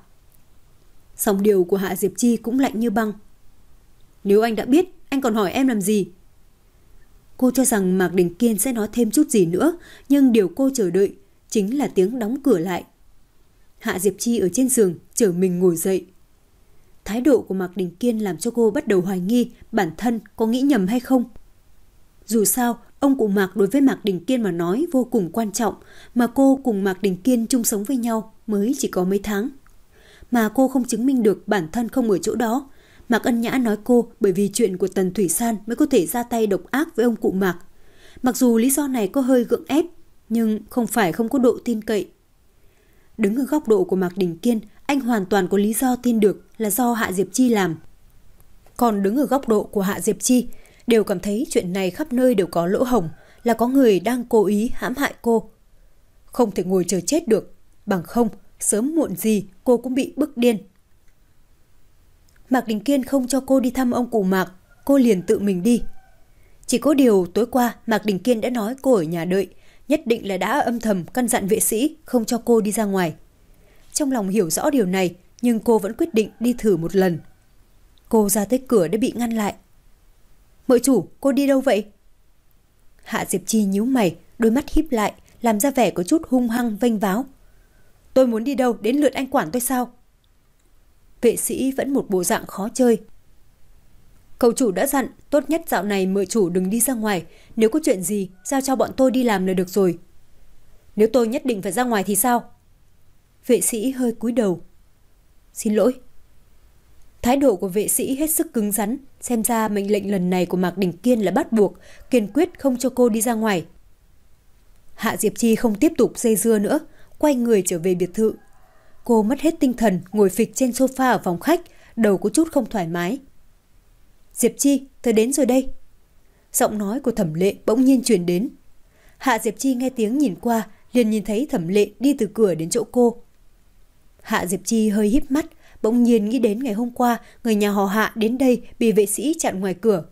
Song điều của Hạ Diệp Chi cũng lạnh như băng. Nếu anh đã biết, anh còn hỏi em làm gì? Cô cho rằng Mạc Đình Kiên sẽ nói thêm chút gì nữa, nhưng điều cô chờ đợi chính là tiếng đóng cửa lại. Hạ Diệp Chi ở trên giường trở mình ngồi dậy. Thái độ của Mạc Đình Kiên làm cho cô bắt đầu hoài nghi bản thân có nghĩ nhầm hay không. Dù sao, ông cụ Mạc đối với Mạc Đình Kiên mà nói vô cùng quan trọng, mà cô cùng Mạc Đình Kiên chung sống với nhau mới chỉ có mấy tháng. Mà cô không chứng minh được bản thân không ở chỗ đó. Mạc Ân Nhã nói cô bởi vì chuyện của Tần Thủy San mới có thể ra tay độc ác với ông cụ Mạc. Mặc dù lý do này có hơi gượng ép, nhưng không phải không có độ tin cậy. Đứng ở góc độ của Mạc Đình Kiên, anh hoàn toàn có lý do tin được là do Hạ Diệp Chi làm. Còn đứng ở góc độ của Hạ Diệp Chi, đều cảm thấy chuyện này khắp nơi đều có lỗ hổng, là có người đang cố ý hãm hại cô. Không thể ngồi chờ chết được, bằng không, sớm muộn gì cô cũng bị bức điên. Mạc Đình Kiên không cho cô đi thăm ông cụ Mạc, cô liền tự mình đi. Chỉ có điều tối qua Mạc Đình Kiên đã nói cô ở nhà đợi, nhất định là đã âm thầm căn dặn vệ sĩ không cho cô đi ra ngoài. Trong lòng hiểu rõ điều này, nhưng cô vẫn quyết định đi thử một lần. Cô ra tới cửa đã bị ngăn lại. Mợ chủ, cô đi đâu vậy? Hạ Diệp Chi nhíu mày, đôi mắt híp lại, làm ra vẻ có chút hung hăng vênh váo. Tôi muốn đi đâu, đến lượt anh quản tôi sao? Vệ sĩ vẫn một bộ dạng khó chơi. Cậu chủ đã dặn, tốt nhất dạo này mợ chủ đừng đi ra ngoài, nếu có chuyện gì, giao cho bọn tôi đi làm là được rồi. Nếu tôi nhất định phải ra ngoài thì sao? Vệ sĩ hơi cúi đầu. Xin lỗi. Thái độ của vệ sĩ hết sức cứng rắn, xem ra mệnh lệnh lần này của Mạc Đình Kiên là bắt buộc, kiên quyết không cho cô đi ra ngoài. Hạ Diệp Chi không tiếp tục dây dưa nữa, quay người trở về biệt thự. Cô mất hết tinh thần, ngồi phịch trên sofa ở phòng khách, đầu có chút không thoải mái. Diệp Chi, tôi đến rồi đây. Giọng nói của Thẩm Lệ bỗng nhiên truyền đến. Hạ Diệp Chi nghe tiếng nhìn qua, liền nhìn thấy Thẩm Lệ đi từ cửa đến chỗ cô. Hạ Diệp Chi hơi híp mắt, bỗng nhiên nghĩ đến ngày hôm qua người nhà họ Hạ đến đây bị vệ sĩ chặn ngoài cửa.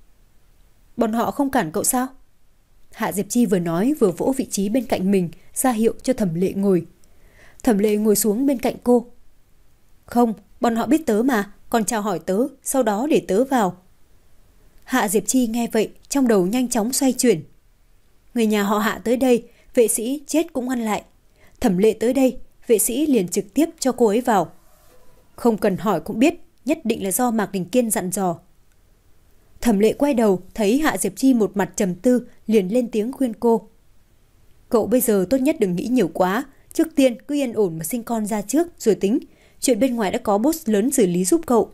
Bọn họ không cản cậu sao? Hạ Diệp Chi vừa nói vừa vỗ vị trí bên cạnh mình, ra hiệu cho Thẩm Lệ ngồi. Thẩm Lệ ngồi xuống bên cạnh cô. Không, bọn họ biết tớ mà, còn chào hỏi tớ, sau đó để tớ vào. Hạ Diệp Chi nghe vậy, trong đầu nhanh chóng xoay chuyển. Người nhà họ Hạ tới đây, vệ sĩ chết cũng ngăn lại. Thẩm Lệ tới đây, vệ sĩ liền trực tiếp cho cô ấy vào. Không cần hỏi cũng biết, nhất định là do Mạc Đình Kiên dặn dò. Thẩm Lệ quay đầu, thấy Hạ Diệp Chi một mặt trầm tư, liền lên tiếng khuyên cô. Cậu bây giờ tốt nhất đừng nghĩ nhiều quá, trước tiên cứ yên ổn mà sinh con ra trước rồi tính, chuyện bên ngoài đã có boss lớn xử lý giúp cậu.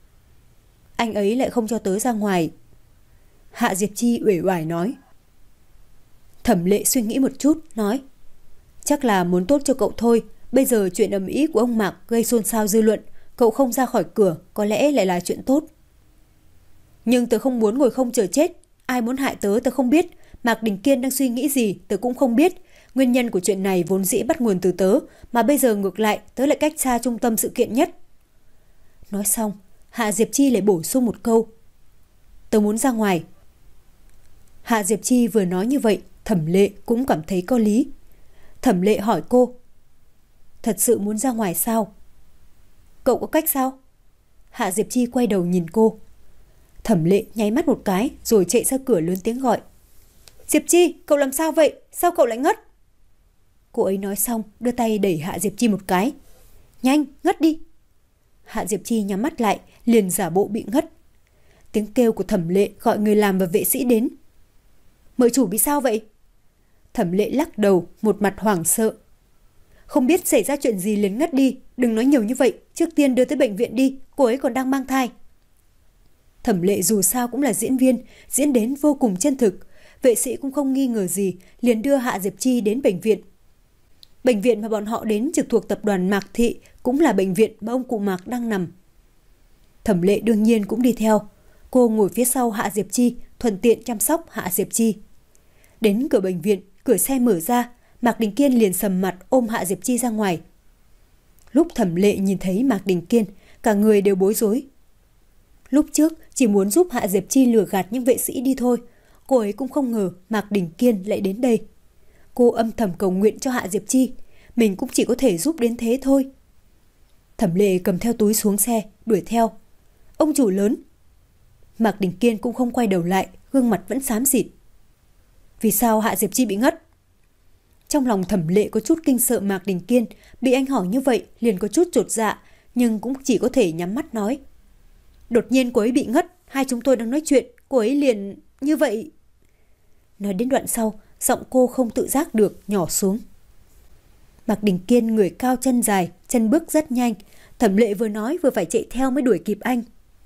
Anh ấy lại không cho tớ ra ngoài. Hạ Diệp Chi uể oải nói. Thẩm Lệ suy nghĩ một chút, nói. Chắc là muốn tốt cho cậu thôi, bây giờ chuyện ầm ĩ của ông Mạc gây xôn xao dư luận, cậu không ra khỏi cửa có lẽ lại là chuyện tốt. Nhưng tớ không muốn ngồi không chờ chết, ai muốn hại tớ tớ không biết, Mạc Đình Kiên đang suy nghĩ gì tớ cũng không biết. Nguyên nhân của chuyện này vốn dĩ bắt nguồn từ tớ, mà bây giờ ngược lại tớ lại cách xa trung tâm sự kiện nhất. Nói xong, Hạ Diệp Chi lại bổ sung một câu. Tớ muốn ra ngoài. Hạ Diệp Chi vừa nói như vậy, Thẩm Lệ cũng cảm thấy có lý. Thẩm Lệ hỏi cô. Thật sự muốn ra ngoài sao? Cậu có cách sao? Hạ Diệp Chi quay đầu nhìn cô. Thẩm Lệ nháy mắt một cái rồi chạy ra cửa lớn tiếng gọi. Diệp Chi, cậu làm sao vậy? Sao cậu lại ngất? Cô ấy nói xong đưa tay đẩy Hạ Diệp Chi một cái. Nhanh, ngất đi. Hạ Diệp Chi nhắm mắt lại, liền giả bộ bị ngất. Tiếng kêu của Thẩm Lệ gọi người làm và vệ sĩ đến. Mời chủ bị sao vậy? Thẩm Lệ lắc đầu, một mặt hoảng sợ. Không biết xảy ra chuyện gì liền ngất đi, đừng nói nhiều như vậy, trước tiên đưa tới bệnh viện đi, cô ấy còn đang mang thai. Thẩm Lệ dù sao cũng là diễn viên, diễn đến vô cùng chân thực, vệ sĩ cũng không nghi ngờ gì, liền đưa Hạ Diệp Chi đến bệnh viện. Bệnh viện mà bọn họ đến trực thuộc tập đoàn Mạc Thị, cũng là bệnh viện mà ông cụ Mạc đang nằm. Thẩm Lệ đương nhiên cũng đi theo, cô ngồi phía sau Hạ Diệp Chi, thuận tiện chăm sóc Hạ Diệp Chi. Đến cửa bệnh viện, cửa xe mở ra, Mạc Đình Kiên liền sầm mặt ôm Hạ Diệp Chi ra ngoài. Lúc Thẩm Lệ nhìn thấy Mạc Đình Kiên, cả người đều bối rối. Lúc trước chỉ muốn giúp Hạ Diệp Chi lừa gạt những vệ sĩ đi thôi, cô ấy cũng không ngờ Mạc Đình Kiên lại đến đây. Cô âm thầm cầu nguyện cho Hạ Diệp Chi, mình cũng chỉ có thể giúp đến thế thôi. Thẩm Lệ cầm theo túi xuống xe, đuổi theo. Ông chủ lớn. Mạc Đình Kiên cũng không quay đầu lại, gương mặt vẫn xám xịt. Vì sao Hạ Diệp Chi bị ngất? Trong lòng Thẩm Lệ có chút kinh sợ Mạc Đình Kiên, bị anh hỏi như vậy liền có chút chột dạ, nhưng cũng chỉ có thể nhắm mắt nói. Đột nhiên cô ấy bị ngất, hai chúng tôi đang nói chuyện, cô ấy liền như vậy. Nói đến đoạn sau, giọng cô không tự giác được nhỏ xuống. Mạc Đình Kiên người cao chân dài, chân bước rất nhanh, Thẩm Lệ vừa nói vừa phải chạy theo mới đuổi kịp anh.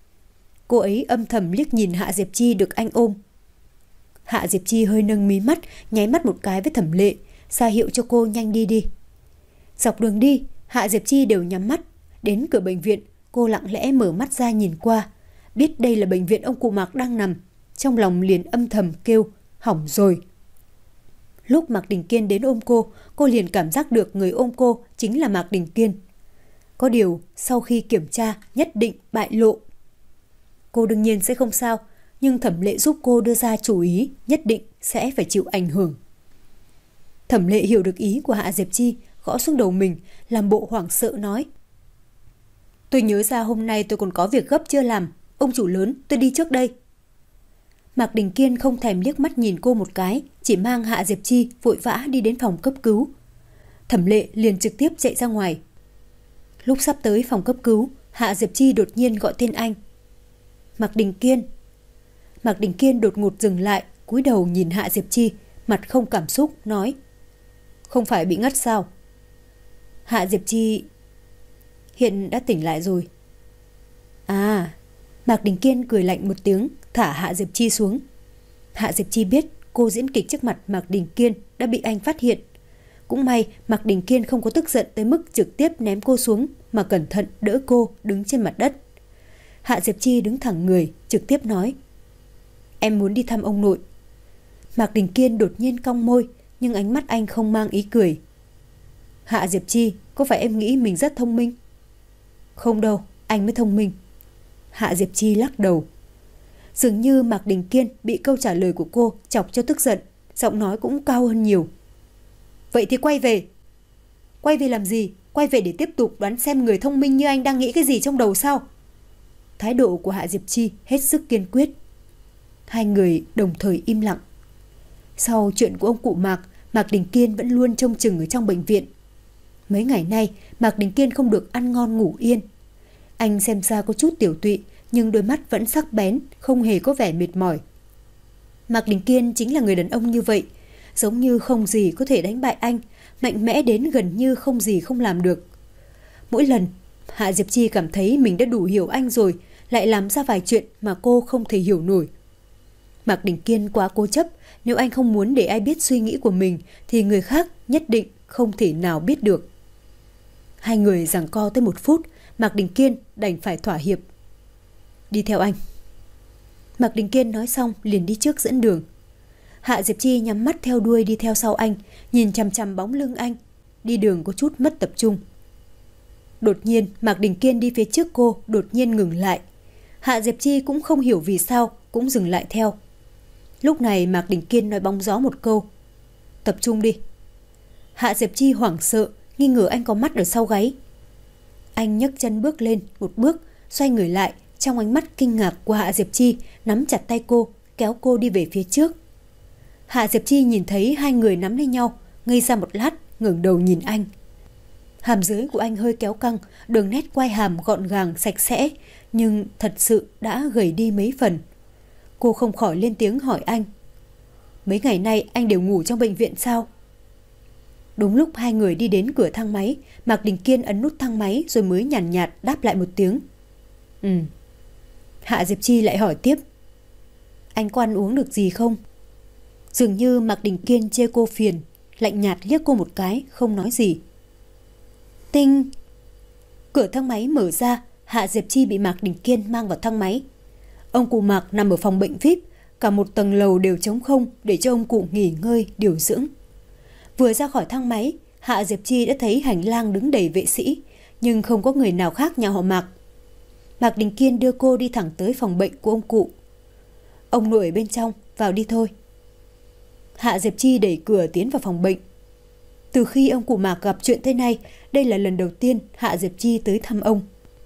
Cô ấy âm thầm liếc nhìn Hạ Diệp Chi được anh ôm. Hạ Diệp Chi hơi nâng mí mắt, nháy mắt một cái với Thẩm Lệ, ra hiệu cho cô nhanh đi đi. Dọc đường đi, Hạ Diệp Chi đều nhắm mắt. Đến cửa bệnh viện, cô lặng lẽ mở mắt ra nhìn qua. Biết đây là bệnh viện ông cụ Mạc đang nằm, trong lòng liền âm thầm kêu, hỏng rồi. Lúc Mạc Đình Kiên đến ôm cô, cô liền cảm giác được người ôm cô chính là Mạc Đình Kiên. Có điều, sau khi kiểm tra, nhất định bại lộ. Cô đương nhiên sẽ không sao, nhưng Thẩm Lệ giúp cô đưa ra chủ ý, nhất định sẽ phải chịu ảnh hưởng. Thẩm Lệ hiểu được ý của Hạ Diệp Chi, gõ xuống đầu mình, làm bộ hoảng sợ nói. Tôi nhớ ra hôm nay tôi còn có việc gấp chưa làm, ông chủ lớn, tôi đi trước đây. Mạc Đình Kiên không thèm liếc mắt nhìn cô một cái, chỉ mang Hạ Diệp Chi vội vã đi đến phòng cấp cứu. Thẩm Lệ liền trực tiếp chạy ra ngoài. Lúc sắp tới phòng cấp cứu, Hạ Diệp Chi đột nhiên gọi tên anh. Mạc Đình Kiên. Mạc Đình Kiên đột ngột dừng lại, cúi đầu nhìn Hạ Diệp Chi, mặt không cảm xúc, nói. Không phải bị ngất sao? Hạ Diệp Chi hiện đã tỉnh lại rồi. À, Mạc Đình Kiên cười lạnh một tiếng, thả Hạ Diệp Chi xuống. Hạ Diệp Chi biết cô diễn kịch trước mặt Mạc Đình Kiên đã bị anh phát hiện. Cũng may Mạc Đình Kiên không có tức giận tới mức trực tiếp ném cô xuống, mà cẩn thận đỡ cô đứng trên mặt đất. Hạ Diệp Chi đứng thẳng người, trực tiếp nói. Em muốn đi thăm ông nội. Mạc Đình Kiên đột nhiên cong môi, nhưng ánh mắt anh không mang ý cười. Hạ Diệp Chi, có phải em nghĩ mình rất thông minh? Không đâu, anh mới thông minh. Hạ Diệp Chi lắc đầu. Dường như Mạc Đình Kiên bị câu trả lời của cô chọc cho tức giận, giọng nói cũng cao hơn nhiều. Vậy thì quay về. Quay về làm gì? Quay về để tiếp tục đoán xem người thông minh như anh đang nghĩ cái gì trong đầu sao? Thái độ của Hạ Diệp Chi hết sức kiên quyết. Hai người đồng thời im lặng. Sau chuyện của ông cụ Mạc, Mạc Đình Kiên vẫn luôn trông chừng ở trong bệnh viện. Mấy ngày nay, Mạc Đình Kiên không được ăn ngon ngủ yên. Anh xem ra có chút tiểu tụy, nhưng đôi mắt vẫn sắc bén, không hề có vẻ mệt mỏi. Mạc Đình Kiên chính là người đàn ông như vậy, giống như không gì có thể đánh bại anh, mạnh mẽ đến gần như không gì không làm được. Mỗi lần, Hạ Diệp Chi cảm thấy mình đã đủ hiểu anh rồi, lại làm ra vài chuyện mà cô không thể hiểu nổi. Mạc Đình Kiên quá cố chấp, nếu anh không muốn để ai biết suy nghĩ của mình thì người khác nhất định không thể nào biết được. Hai người giằng co tới một phút, Mạc Đình Kiên đành phải thỏa hiệp. Đi theo anh. Mạc Đình Kiên nói xong liền đi trước dẫn đường. Hạ Diệp Chi nhắm mắt theo đuôi đi theo sau anh, nhìn chằm chằm bóng lưng anh, đi đường có chút mất tập trung. Đột nhiên Mạc Đình Kiên đi phía trước cô đột nhiên ngừng lại. Hạ Diệp Chi cũng không hiểu vì sao, cũng dừng lại theo. Lúc này Mạc Đình Kiên nói bóng gió một câu. Tập trung đi. Hạ Diệp Chi hoảng sợ, nghi ngờ anh có mắt ở sau gáy. Anh nhấc chân bước lên một bước, xoay người lại, trong ánh mắt kinh ngạc của Hạ Diệp Chi, nắm chặt tay cô, kéo cô đi về phía trước. Hạ Diệp Chi nhìn thấy hai người nắm lấy nhau, ngây ra một lát, ngẩng đầu nhìn anh. Hàm dưới của anh hơi kéo căng, đường nét quai hàm gọn gàng sạch sẽ, nhưng thật sự đã gầy đi mấy phần. Cô không khỏi lên tiếng hỏi anh. Mấy ngày nay anh đều ngủ trong bệnh viện sao? Đúng lúc hai người đi đến cửa thang máy, Mạc Đình Kiên ấn nút thang máy rồi mới nhàn nhạt, nhạt đáp lại một tiếng. Ừ. Hạ Diệp Chi lại hỏi tiếp. Anh có ăn uống được gì không? Dường như Mạc Đình Kiên chê cô phiền, lạnh nhạt liếc cô một cái, không nói gì. Tinh. Cửa thang máy mở ra, Hạ Diệp Chi bị Mạc Đình Kiên mang vào thang máy. Ông cụ Mạc nằm ở phòng bệnh vi ai pi, cả một tầng lầu đều trống không để cho ông cụ nghỉ ngơi, điều dưỡng. Vừa ra khỏi thang máy, Hạ Diệp Chi đã thấy hành lang đứng đầy vệ sĩ, nhưng không có người nào khác nhà họ Mạc. Mạc Đình Kiên đưa cô đi thẳng tới phòng bệnh của ông cụ. Ông nội ở bên trong, vào đi thôi. Hạ Diệp Chi đẩy cửa tiến vào phòng bệnh. Từ khi ông cụ Mạc gặp chuyện thế này, đây là lần đầu tiên Hạ Diệp Chi tới thăm ông.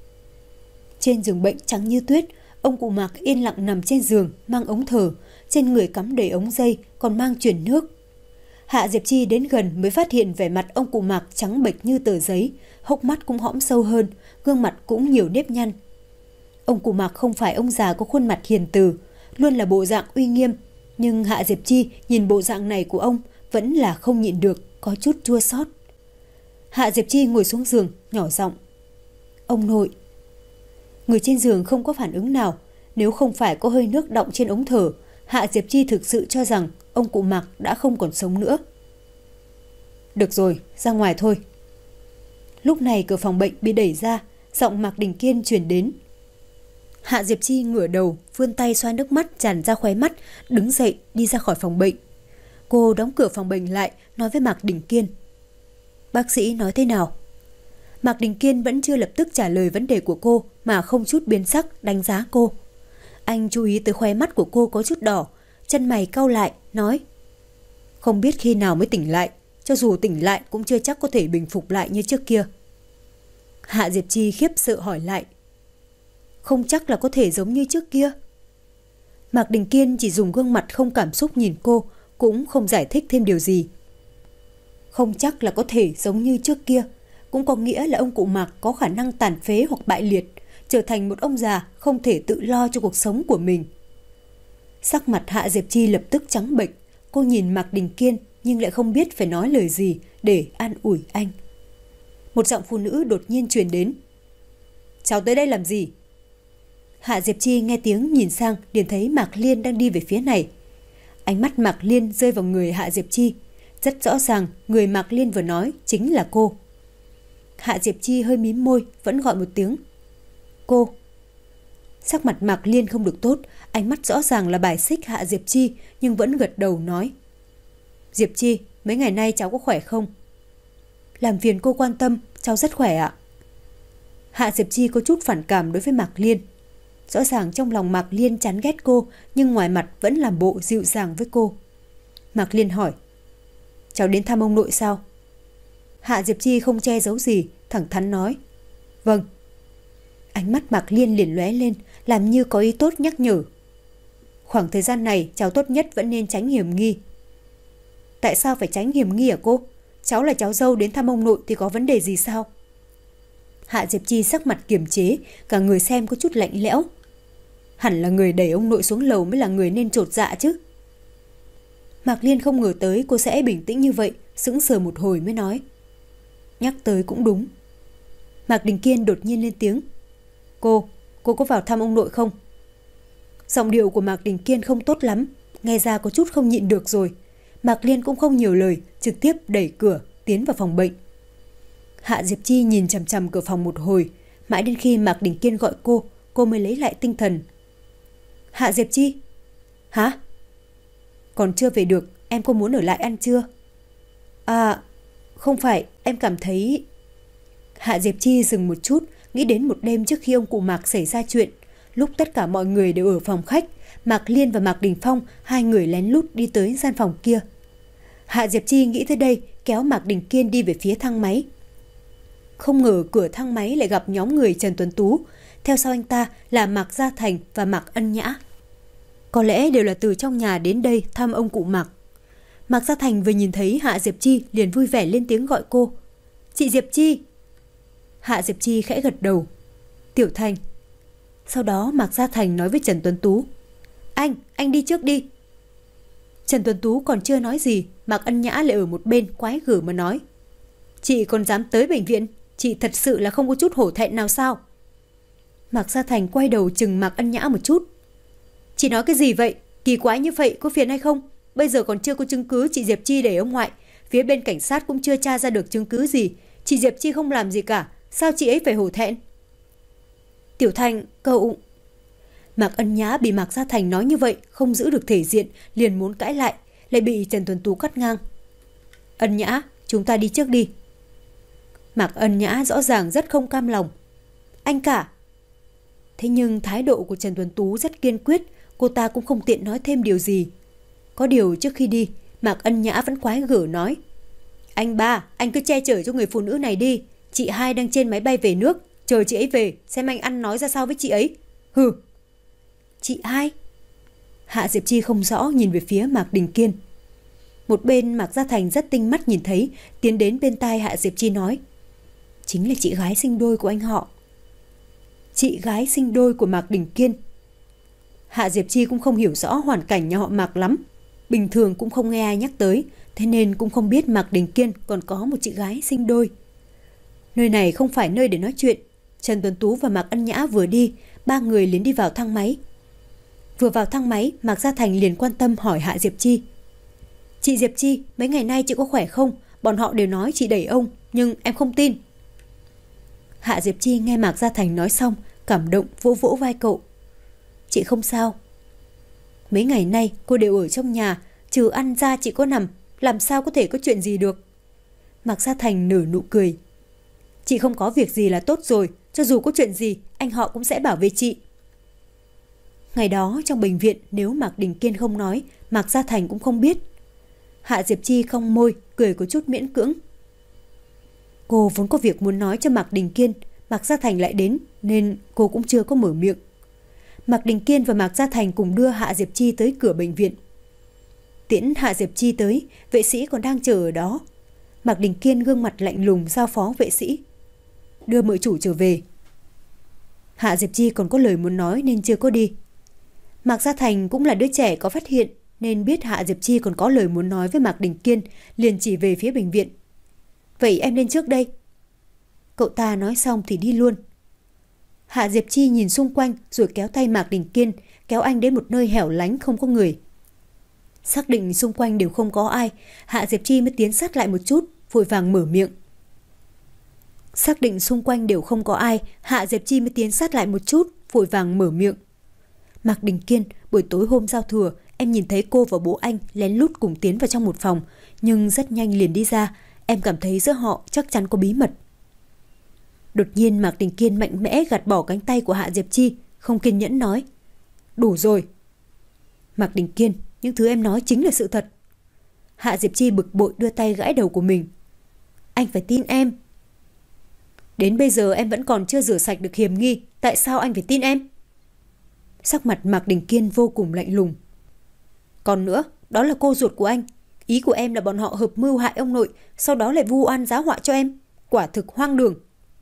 Trên giường bệnh trắng như tuyết, ông cụ Mạc yên lặng nằm trên giường, mang ống thở, trên người cắm đầy ống dây, còn mang truyền nước. Hạ Diệp Chi đến gần mới phát hiện vẻ mặt ông cụ Mạc trắng bệch như tờ giấy, hốc mắt cũng hõm sâu hơn, gương mặt cũng nhiều nếp nhăn. Ông cụ Mạc không phải ông già có khuôn mặt hiền từ, luôn là bộ dạng uy nghiêm, nhưng Hạ Diệp Chi nhìn bộ dạng này của ông vẫn là không nhịn được, có chút chua xót. Hạ Diệp Chi ngồi xuống giường, nhỏ giọng. Ông nội. Người trên giường không có phản ứng nào, nếu không phải có hơi nước đọng trên ống thở, Hạ Diệp Chi thực sự cho rằng ông cụ Mạc đã không còn sống nữa. Được rồi, ra ngoài thôi. Lúc này cửa phòng bệnh bị đẩy ra, giọng Mạc Đình Kiên truyền đến. Hạ Diệp Chi ngửa đầu, vươn tay xoa nước mắt tràn ra khóe mắt, đứng dậy đi ra khỏi phòng bệnh. Cô đóng cửa phòng bệnh lại, nói với Mạc Đình Kiên. Bác sĩ nói thế nào? Mạc Đình Kiên vẫn chưa lập tức trả lời vấn đề của cô mà không chút biến sắc đánh giá cô. Anh chú ý tới khóe mắt của cô có chút đỏ, chân mày cau lại, nói. Không biết khi nào mới tỉnh lại, cho dù tỉnh lại cũng chưa chắc có thể bình phục lại như trước kia. Hạ Diệp Chi khiếp sợ hỏi lại. Không chắc là có thể giống như trước kia. Mạc Đình Kiên chỉ dùng gương mặt không cảm xúc nhìn cô, cũng không giải thích thêm điều gì. Không chắc là có thể giống như trước kia, cũng có nghĩa là ông cụ Mạc có khả năng tàn phế hoặc bại liệt, trở thành một ông già không thể tự lo cho cuộc sống của mình. Sắc mặt Hạ Diệp Chi lập tức trắng bệch, cô nhìn Mạc Đình Kiên nhưng lại không biết phải nói lời gì để an ủi anh. Một giọng phụ nữ đột nhiên truyền đến. Cháu tới đây làm gì? Hạ Diệp Chi nghe tiếng nhìn sang liền thấy Mạc Liên đang đi về phía này. Ánh mắt Mạc Liên rơi vào người Hạ Diệp Chi. Rất rõ ràng người Mạc Liên vừa nói chính là cô. Hạ Diệp Chi hơi mím môi, vẫn gọi một tiếng. Cô. Sắc mặt Mạc Liên không được tốt, ánh mắt rõ ràng là bài xích Hạ Diệp Chi, nhưng vẫn gật đầu nói. Diệp Chi, mấy ngày nay cháu có khỏe không? Làm phiền cô quan tâm, cháu rất khỏe ạ. Hạ Diệp Chi có chút phản cảm đối với Mạc Liên. Rõ ràng trong lòng Mạc Liên chán ghét cô, nhưng ngoài mặt vẫn làm bộ dịu dàng với cô. Mạc Liên hỏi. Cháu đến thăm ông nội sao? Hạ Diệp Chi không che giấu gì, thẳng thắn nói. Vâng. Ánh mắt Mạc Liên liền lóe lên, làm như có ý tốt nhắc nhở. Khoảng thời gian này cháu tốt nhất vẫn nên tránh hiểm nghi. Tại sao phải tránh hiểm nghi hả cô? cháu là cháu dâu đến thăm ông nội thì có vấn đề gì sao? Hạ Diệp Chi sắc mặt kiềm chế, cả người xem có chút lạnh lẽo. Hẳn là người đẩy ông nội xuống lầu mới là người nên chột dạ chứ. Mạc Liên không ngờ tới cô sẽ bình tĩnh như vậy, sững sờ một hồi mới nói. Nhắc tới cũng đúng. Mạc Đình Kiên đột nhiên lên tiếng. Cô, cô có vào thăm ông nội không? Giọng điệu của Mạc Đình Kiên không tốt lắm, nghe ra có chút không nhịn được rồi. Mạc Liên cũng không nhiều lời, trực tiếp đẩy cửa, tiến vào phòng bệnh. Hạ Diệp Chi nhìn chằm chằm cửa phòng một hồi, mãi đến khi Mạc Đình Kiên gọi cô, cô mới lấy lại tinh thần. Hạ Diệp Chi? Hả? Còn chưa về được, em có muốn ở lại ăn trưa? À, không phải, em cảm thấy... Hạ Diệp Chi dừng một chút, nghĩ đến một đêm trước khi ông cụ Mạc xảy ra chuyện. Lúc tất cả mọi người đều ở phòng khách, Mạc Liên và Mạc Đình Phong, hai người lén lút đi tới gian phòng kia. Hạ Diệp Chi nghĩ tới đây, kéo Mạc Đình Kiên đi về phía thang máy. Không ngờ cửa thang máy lại gặp nhóm người Trần Tuấn Tú, theo sau anh ta là Mạc Gia Thành và Mạc Ân Nhã. Có lẽ đều là từ trong nhà đến đây thăm ông cụ Mạc. Mạc Gia Thành vừa nhìn thấy Hạ Diệp Chi liền vui vẻ lên tiếng gọi cô. Chị Diệp Chi! Hạ Diệp Chi khẽ gật đầu. Tiểu Thành. Sau đó Mạc Gia Thành nói với Trần Tuấn Tú. Anh, anh đi trước đi. Trần Tuấn Tú còn chưa nói gì, Mạc Ân Nhã lại ở một bên quái gở mà nói. Chị còn dám tới bệnh viện, chị thật sự là không có chút hổ thẹn nào sao? Mạc Gia Thành quay đầu chừng Mạc Ân Nhã một chút. Chị nói cái gì vậy? Kỳ quái như vậy có phiền hay không? Bây giờ còn chưa có chứng cứ chị Diệp Chi để ông ngoại. Phía bên cảnh sát cũng chưa tra ra được chứng cứ gì. Chị Diệp Chi không làm gì cả. Sao chị ấy phải hổ thẹn? Tiểu Thành, cậu... Mạc Ân Nhã bị Mạc Gia Thành nói như vậy, không giữ được thể diện, liền muốn cãi lại, lại bị Trần Tuấn Tú cắt ngang. Ân Nhã, chúng ta đi trước đi. Mạc Ân Nhã rõ ràng rất không cam lòng. Anh cả. Thế nhưng thái độ của Trần Tuấn Tú rất kiên quyết, cô ta cũng không tiện nói thêm điều gì. Có điều trước khi đi, Mạc Ân Nhã vẫn quái gở nói. Anh ba, anh cứ che chở cho người phụ nữ này đi. Chị hai đang trên máy bay về nước, chờ chị ấy về, xem anh ăn nói ra sao với chị ấy. Hừ. Chị hai? Hạ Diệp Chi không rõ nhìn về phía Mạc Đình Kiên. Một bên Mạc Gia Thành rất tinh mắt nhìn thấy, tiến đến bên tai Hạ Diệp Chi nói. Chính là chị gái sinh đôi của anh họ. Chị gái sinh đôi của Mạc Đình Kiên. Hạ Diệp Chi cũng không hiểu rõ hoàn cảnh nhà họ Mạc lắm. Bình thường cũng không nghe ai nhắc tới, thế nên cũng không biết Mạc Đình Kiên còn có một chị gái sinh đôi. Nơi này không phải nơi để nói chuyện. Trần Tuấn Tú và Mạc Ân Nhã vừa đi, ba người liền đi vào thang máy. Vừa vào thang máy, Mạc Gia Thành liền quan tâm hỏi Hạ Diệp Chi. Chị Diệp Chi, mấy ngày nay chị có khỏe không? Bọn họ đều nói chị đẩy ông, nhưng em không tin. Hạ Diệp Chi nghe Mạc Gia Thành nói xong, cảm động vỗ vỗ vai cậu. Chị không sao. Mấy ngày nay cô đều ở trong nhà, trừ ăn ra chị có nằm, làm sao có thể có chuyện gì được. Mạc Gia Thành nở nụ cười. Chị không có việc gì là tốt rồi, cho dù có chuyện gì, anh họ cũng sẽ bảo vệ chị. Ngày đó trong bệnh viện, nếu Mạc Đình Kiên không nói, Mạc Gia Thành cũng không biết. Hạ Diệp Chi cong môi, cười có chút miễn cưỡng. Cô vốn có việc muốn nói cho Mạc Đình Kiên, Mạc Gia Thành lại đến, nên cô cũng chưa có mở miệng. Mạc Đình Kiên và Mạc Gia Thành cùng đưa Hạ Diệp Chi tới cửa bệnh viện. Tiễn Hạ Diệp Chi tới, vệ sĩ còn đang chờ ở đó. Mạc Đình Kiên gương mặt lạnh lùng giao phó vệ sĩ. Đưa mợ chủ trở về. Hạ Diệp Chi còn có lời muốn nói nên chưa có đi. Mạc Gia Thành cũng là đứa trẻ có phát hiện, nên biết Hạ Diệp Chi còn có lời muốn nói với Mạc Đình Kiên, liền chỉ về phía bệnh viện. Vậy em lên trước đây. Cậu ta nói xong thì đi luôn. Hạ Diệp Chi nhìn xung quanh rồi kéo tay Mạc Đình Kiên, kéo anh đến một nơi hẻo lánh không có người. Xác định xung quanh đều không có ai, Hạ Diệp Chi mới tiến sát lại một chút, vội vàng mở miệng. Xác định xung quanh đều không có ai, Hạ Diệp Chi mới tiến sát lại một chút, vội vàng mở miệng. Mạc Đình Kiên, buổi tối hôm giao thừa, em nhìn thấy cô và bố anh lén lút cùng tiến vào trong một phòng, nhưng rất nhanh liền đi ra, em cảm thấy giữa họ chắc chắn có bí mật. Đột nhiên Mạc Đình Kiên mạnh mẽ gạt bỏ cánh tay của Hạ Diệp Chi, không kiên nhẫn nói. Đủ rồi. Mạc Đình Kiên, những thứ em nói chính là sự thật. Hạ Diệp Chi bực bội đưa tay gãi đầu của mình. Anh phải tin em. Đến bây giờ em vẫn còn chưa rửa sạch được hiểm nghi, tại sao anh phải tin em? Sắc mặt Mạc Đình Kiên vô cùng lạnh lùng. Còn nữa, đó là cô ruột của anh. Ý của em là bọn họ hợp mưu hại ông nội, sau đó lại vu oan giá họa cho em. Quả thực hoang đường.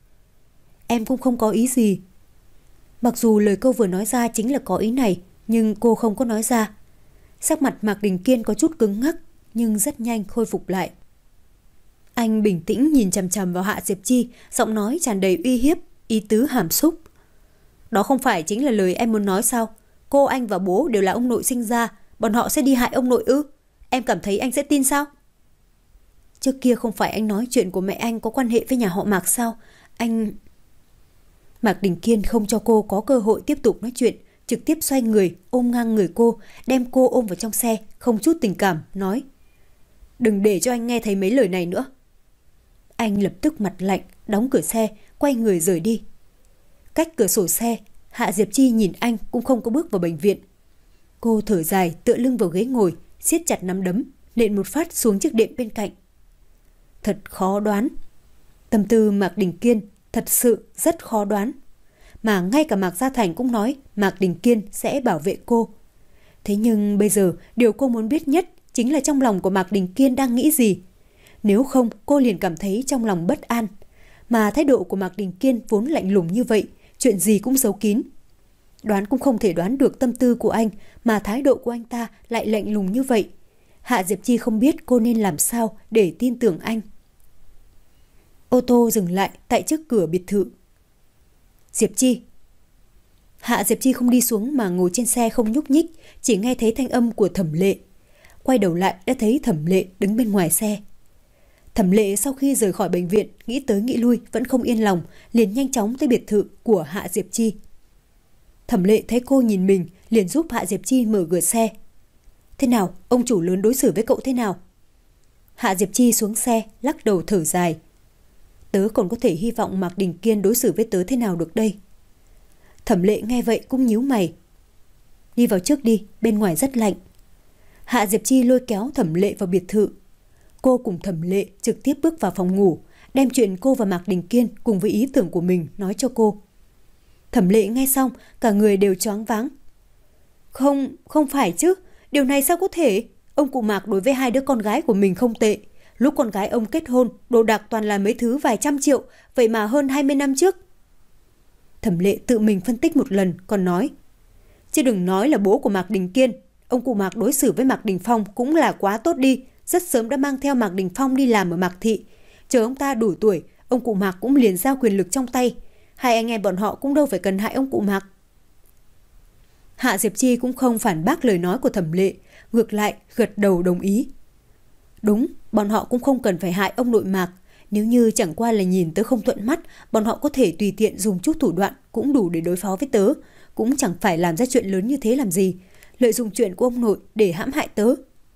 Em cũng không có ý gì. Mặc dù lời cô vừa nói ra chính là có ý này, nhưng cô không có nói ra. Sắc mặt Mạc Đình Kiên có chút cứng ngắc, nhưng rất nhanh khôi phục lại. Anh bình tĩnh nhìn chằm chằm vào Hạ Diệp Chi, giọng nói tràn đầy uy hiếp, ý tứ hàm xúc. Đó không phải chính là lời em muốn nói sao? Cô, anh và bố đều là ông nội sinh ra, bọn họ sẽ đi hại ông nội ư? Em cảm thấy anh sẽ tin sao? Trước kia không phải anh nói chuyện của mẹ anh có quan hệ với nhà họ Mạc sao? Anh... Mạc Đình Kiên không cho cô có cơ hội tiếp tục nói chuyện, trực tiếp xoay người, ôm ngang người cô, đem cô ôm vào trong xe, không chút tình cảm, nói: Đừng để cho anh nghe thấy mấy lời này nữa. Anh lập tức mặt lạnh, đóng cửa xe, quay người rời đi. Cách cửa sổ xe, Hạ Diệp Chi nhìn anh cũng không có bước vào bệnh viện. Cô thở dài, tựa lưng vào ghế ngồi, siết chặt nắm đấm, nện một phát xuống chiếc đệm bên cạnh. Thật khó đoán. Tâm tư Mạc Đình Kiên thật sự rất khó đoán. Mà ngay cả Mạc Gia Thành cũng nói Mạc Đình Kiên sẽ bảo vệ cô. Thế nhưng bây giờ điều cô muốn biết nhất chính là trong lòng của Mạc Đình Kiên đang nghĩ gì. Nếu không cô liền cảm thấy trong lòng bất an. Mà thái độ của Mạc Đình Kiên vốn lạnh lùng như vậy, chuyện gì cũng giấu kín. Đoán cũng không thể đoán được tâm tư của anh, mà thái độ của anh ta lại lạnh lùng như vậy. Hạ Diệp Chi không biết cô nên làm sao để tin tưởng anh. Ô tô dừng lại tại trước cửa biệt thự. Diệp Chi. Hạ Diệp Chi không đi xuống mà ngồi trên xe không nhúc nhích, chỉ nghe thấy thanh âm của Thẩm Lệ. Quay đầu lại đã thấy Thẩm Lệ đứng bên ngoài xe. Thẩm Lệ sau khi rời khỏi bệnh viện, nghĩ tới nghĩ lui vẫn không yên lòng, liền nhanh chóng tới biệt thự của Hạ Diệp Chi. Thẩm Lệ thấy cô nhìn mình, liền giúp Hạ Diệp Chi mở cửa xe. Thế nào, ông chủ lớn đối xử với cậu thế nào? Hạ Diệp Chi xuống xe, lắc đầu thở dài. Tớ còn có thể hy vọng Mạc Đình Kiên đối xử với tớ thế nào được đây? Thẩm Lệ nghe vậy cũng nhíu mày. Đi vào trước đi, bên ngoài rất lạnh. Hạ Diệp Chi lôi kéo Thẩm Lệ vào biệt thự. Cô cùng Thẩm Lệ trực tiếp bước vào phòng ngủ, đem chuyện cô và Mạc Đình Kiên cùng với ý tưởng của mình nói cho cô. Thẩm Lệ nghe xong, cả người đều choáng váng. Không, không phải chứ, điều này sao có thể? Ông cụ Mạc đối với hai đứa con gái của mình không tệ. Lúc con gái ông kết hôn, đồ đạc toàn là mấy thứ vài trăm triệu, vậy mà hơn hai mươi năm trước. Thẩm Lệ tự mình phân tích một lần, còn nói. Chứ đừng nói là bố của Mạc Đình Kiên, ông cụ Mạc đối xử với Mạc Đình Phong cũng là quá tốt đi, rất sớm đã mang theo Mạc Đình Phong đi làm ở Mạc Thị. Chờ ông ta đủ tuổi, ông cụ Mạc cũng liền giao quyền lực trong tay. Hai anh em bọn họ cũng đâu phải cần hại ông cụ Mạc. Hạ Diệp Chi cũng không phản bác lời nói của Thẩm Lệ, ngược lại gật đầu đồng ý. Đúng, bọn họ cũng không cần phải hại ông nội Mạc. Nếu như chẳng qua là nhìn tớ không thuận mắt, bọn họ có thể tùy tiện dùng chút thủ đoạn cũng đủ để đối phó với tớ. Cũng chẳng phải làm ra chuyện lớn như thế làm gì, lợi dụng chuyện của ông nội để hãm hại tớ.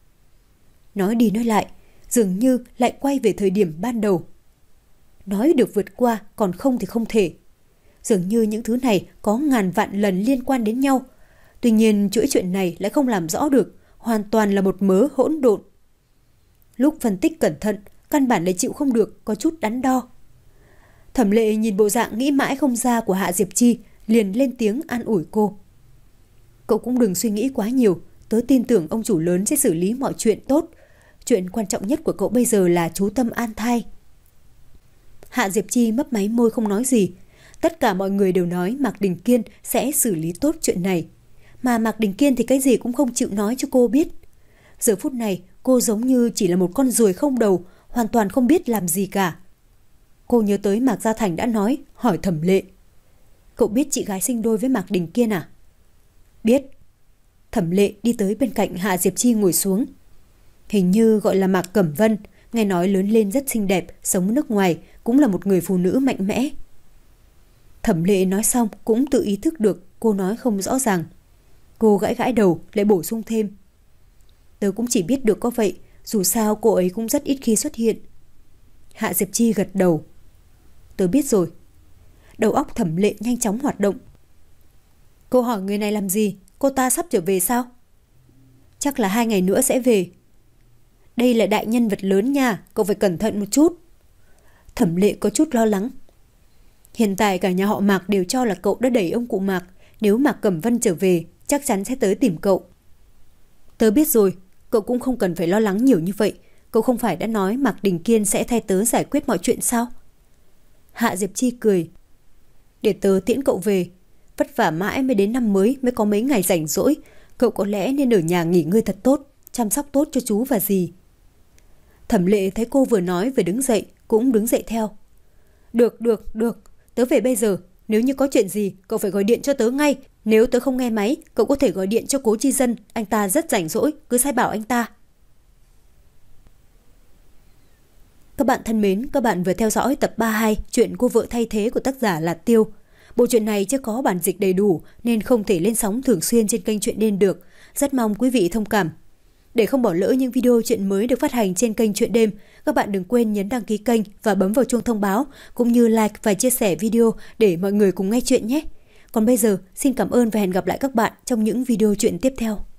Nói đi nói lại, dường như lại quay về thời điểm ban đầu. Nói được vượt qua, còn không thì không thể. Dường như những thứ này có ngàn vạn lần liên quan đến nhau. Tuy nhiên chuỗi chuyện này lại không làm rõ được, hoàn toàn là một mớ hỗn độn. Lúc phân tích cẩn thận, căn bản lại chịu không được, có chút đắn đo. Thẩm Lệ nhìn bộ dạng nghĩ mãi không ra của Hạ Diệp Chi, liền lên tiếng an ủi cô. Cậu cũng đừng suy nghĩ quá nhiều, tớ tin tưởng ông chủ lớn sẽ xử lý mọi chuyện tốt. Chuyện quan trọng nhất của cậu bây giờ là chú tâm an thai. Hạ Diệp Chi mấp máy môi không nói gì. Tất cả mọi người đều nói Mạc Đình Kiên sẽ xử lý tốt chuyện này. Mà Mạc Đình Kiên thì cái gì cũng không chịu nói cho cô biết. Giờ phút này cô giống như chỉ là một con ruồi không đầu, hoàn toàn không biết làm gì cả. Cô nhớ tới Mạc Gia Thành đã nói, hỏi Thẩm Lệ. Cậu biết chị gái sinh đôi với Mạc Đình Kiên à? Biết. Thẩm Lệ đi tới bên cạnh Hạ Diệp Chi ngồi xuống. Hình như gọi là Mạc Cẩm Vân, nghe nói lớn lên rất xinh đẹp, sống nước ngoài, cũng là một người phụ nữ mạnh mẽ. Thẩm Lệ nói xong cũng tự ý thức được cô nói không rõ ràng. Cô gãi gãi đầu lại bổ sung thêm. Tớ cũng chỉ biết được có vậy, dù sao cô ấy cũng rất ít khi xuất hiện. Hạ Diệp Chi gật đầu. Tớ biết rồi. Đầu óc Thẩm Lệ nhanh chóng hoạt động. Cô hỏi người này làm gì? Cô ta sắp trở về sao? Chắc là hai ngày nữa sẽ về. Đây là đại nhân vật lớn nha, cậu phải cẩn thận một chút. Thẩm Lệ có chút lo lắng. Hiện tại cả nhà họ Mạc đều cho là cậu đã đẩy ông cụ Mạc. Nếu Mạc Cẩm Vân trở về, chắc chắn sẽ tới tìm cậu. Tớ biết rồi, cậu cũng không cần phải lo lắng nhiều như vậy. Cậu không phải đã nói Mạc Đình Kiên sẽ thay tớ giải quyết mọi chuyện sao? Hạ Diệp Chi cười. Để tớ tiễn cậu về. Vất vả mãi mới đến năm mới mới có mấy ngày rảnh rỗi. Cậu có lẽ nên ở nhà nghỉ ngơi thật tốt, chăm sóc tốt cho chú và dì. Thẩm Lệ thấy cô vừa nói vừa đứng dậy, cũng đứng dậy theo. Được, được, được. Tớ về bây giờ. Nếu như có chuyện gì, cậu phải gọi điện cho tớ ngay. Nếu tớ không nghe máy, cậu có thể gọi điện cho Cố Chi Dân. Anh ta rất rảnh rỗi, cứ sai bảo anh ta. Các bạn thân mến, các bạn vừa theo dõi tập ba mươi hai chuyện Cô Vợ Thay Thế của tác giả là Tiêu. Bộ truyện này chưa có bản dịch đầy đủ nên không thể lên sóng thường xuyên trên kênh Truyện Đêm được. Rất mong quý vị thông cảm. Để không bỏ lỡ những video truyện mới được phát hành trên kênh Truyện Đêm, các bạn đừng quên nhấn đăng ký kênh và bấm vào chuông thông báo, cũng như like và chia sẻ video để mọi người cùng nghe chuyện nhé. Còn bây giờ, xin cảm ơn và hẹn gặp lại các bạn trong những video truyện tiếp theo.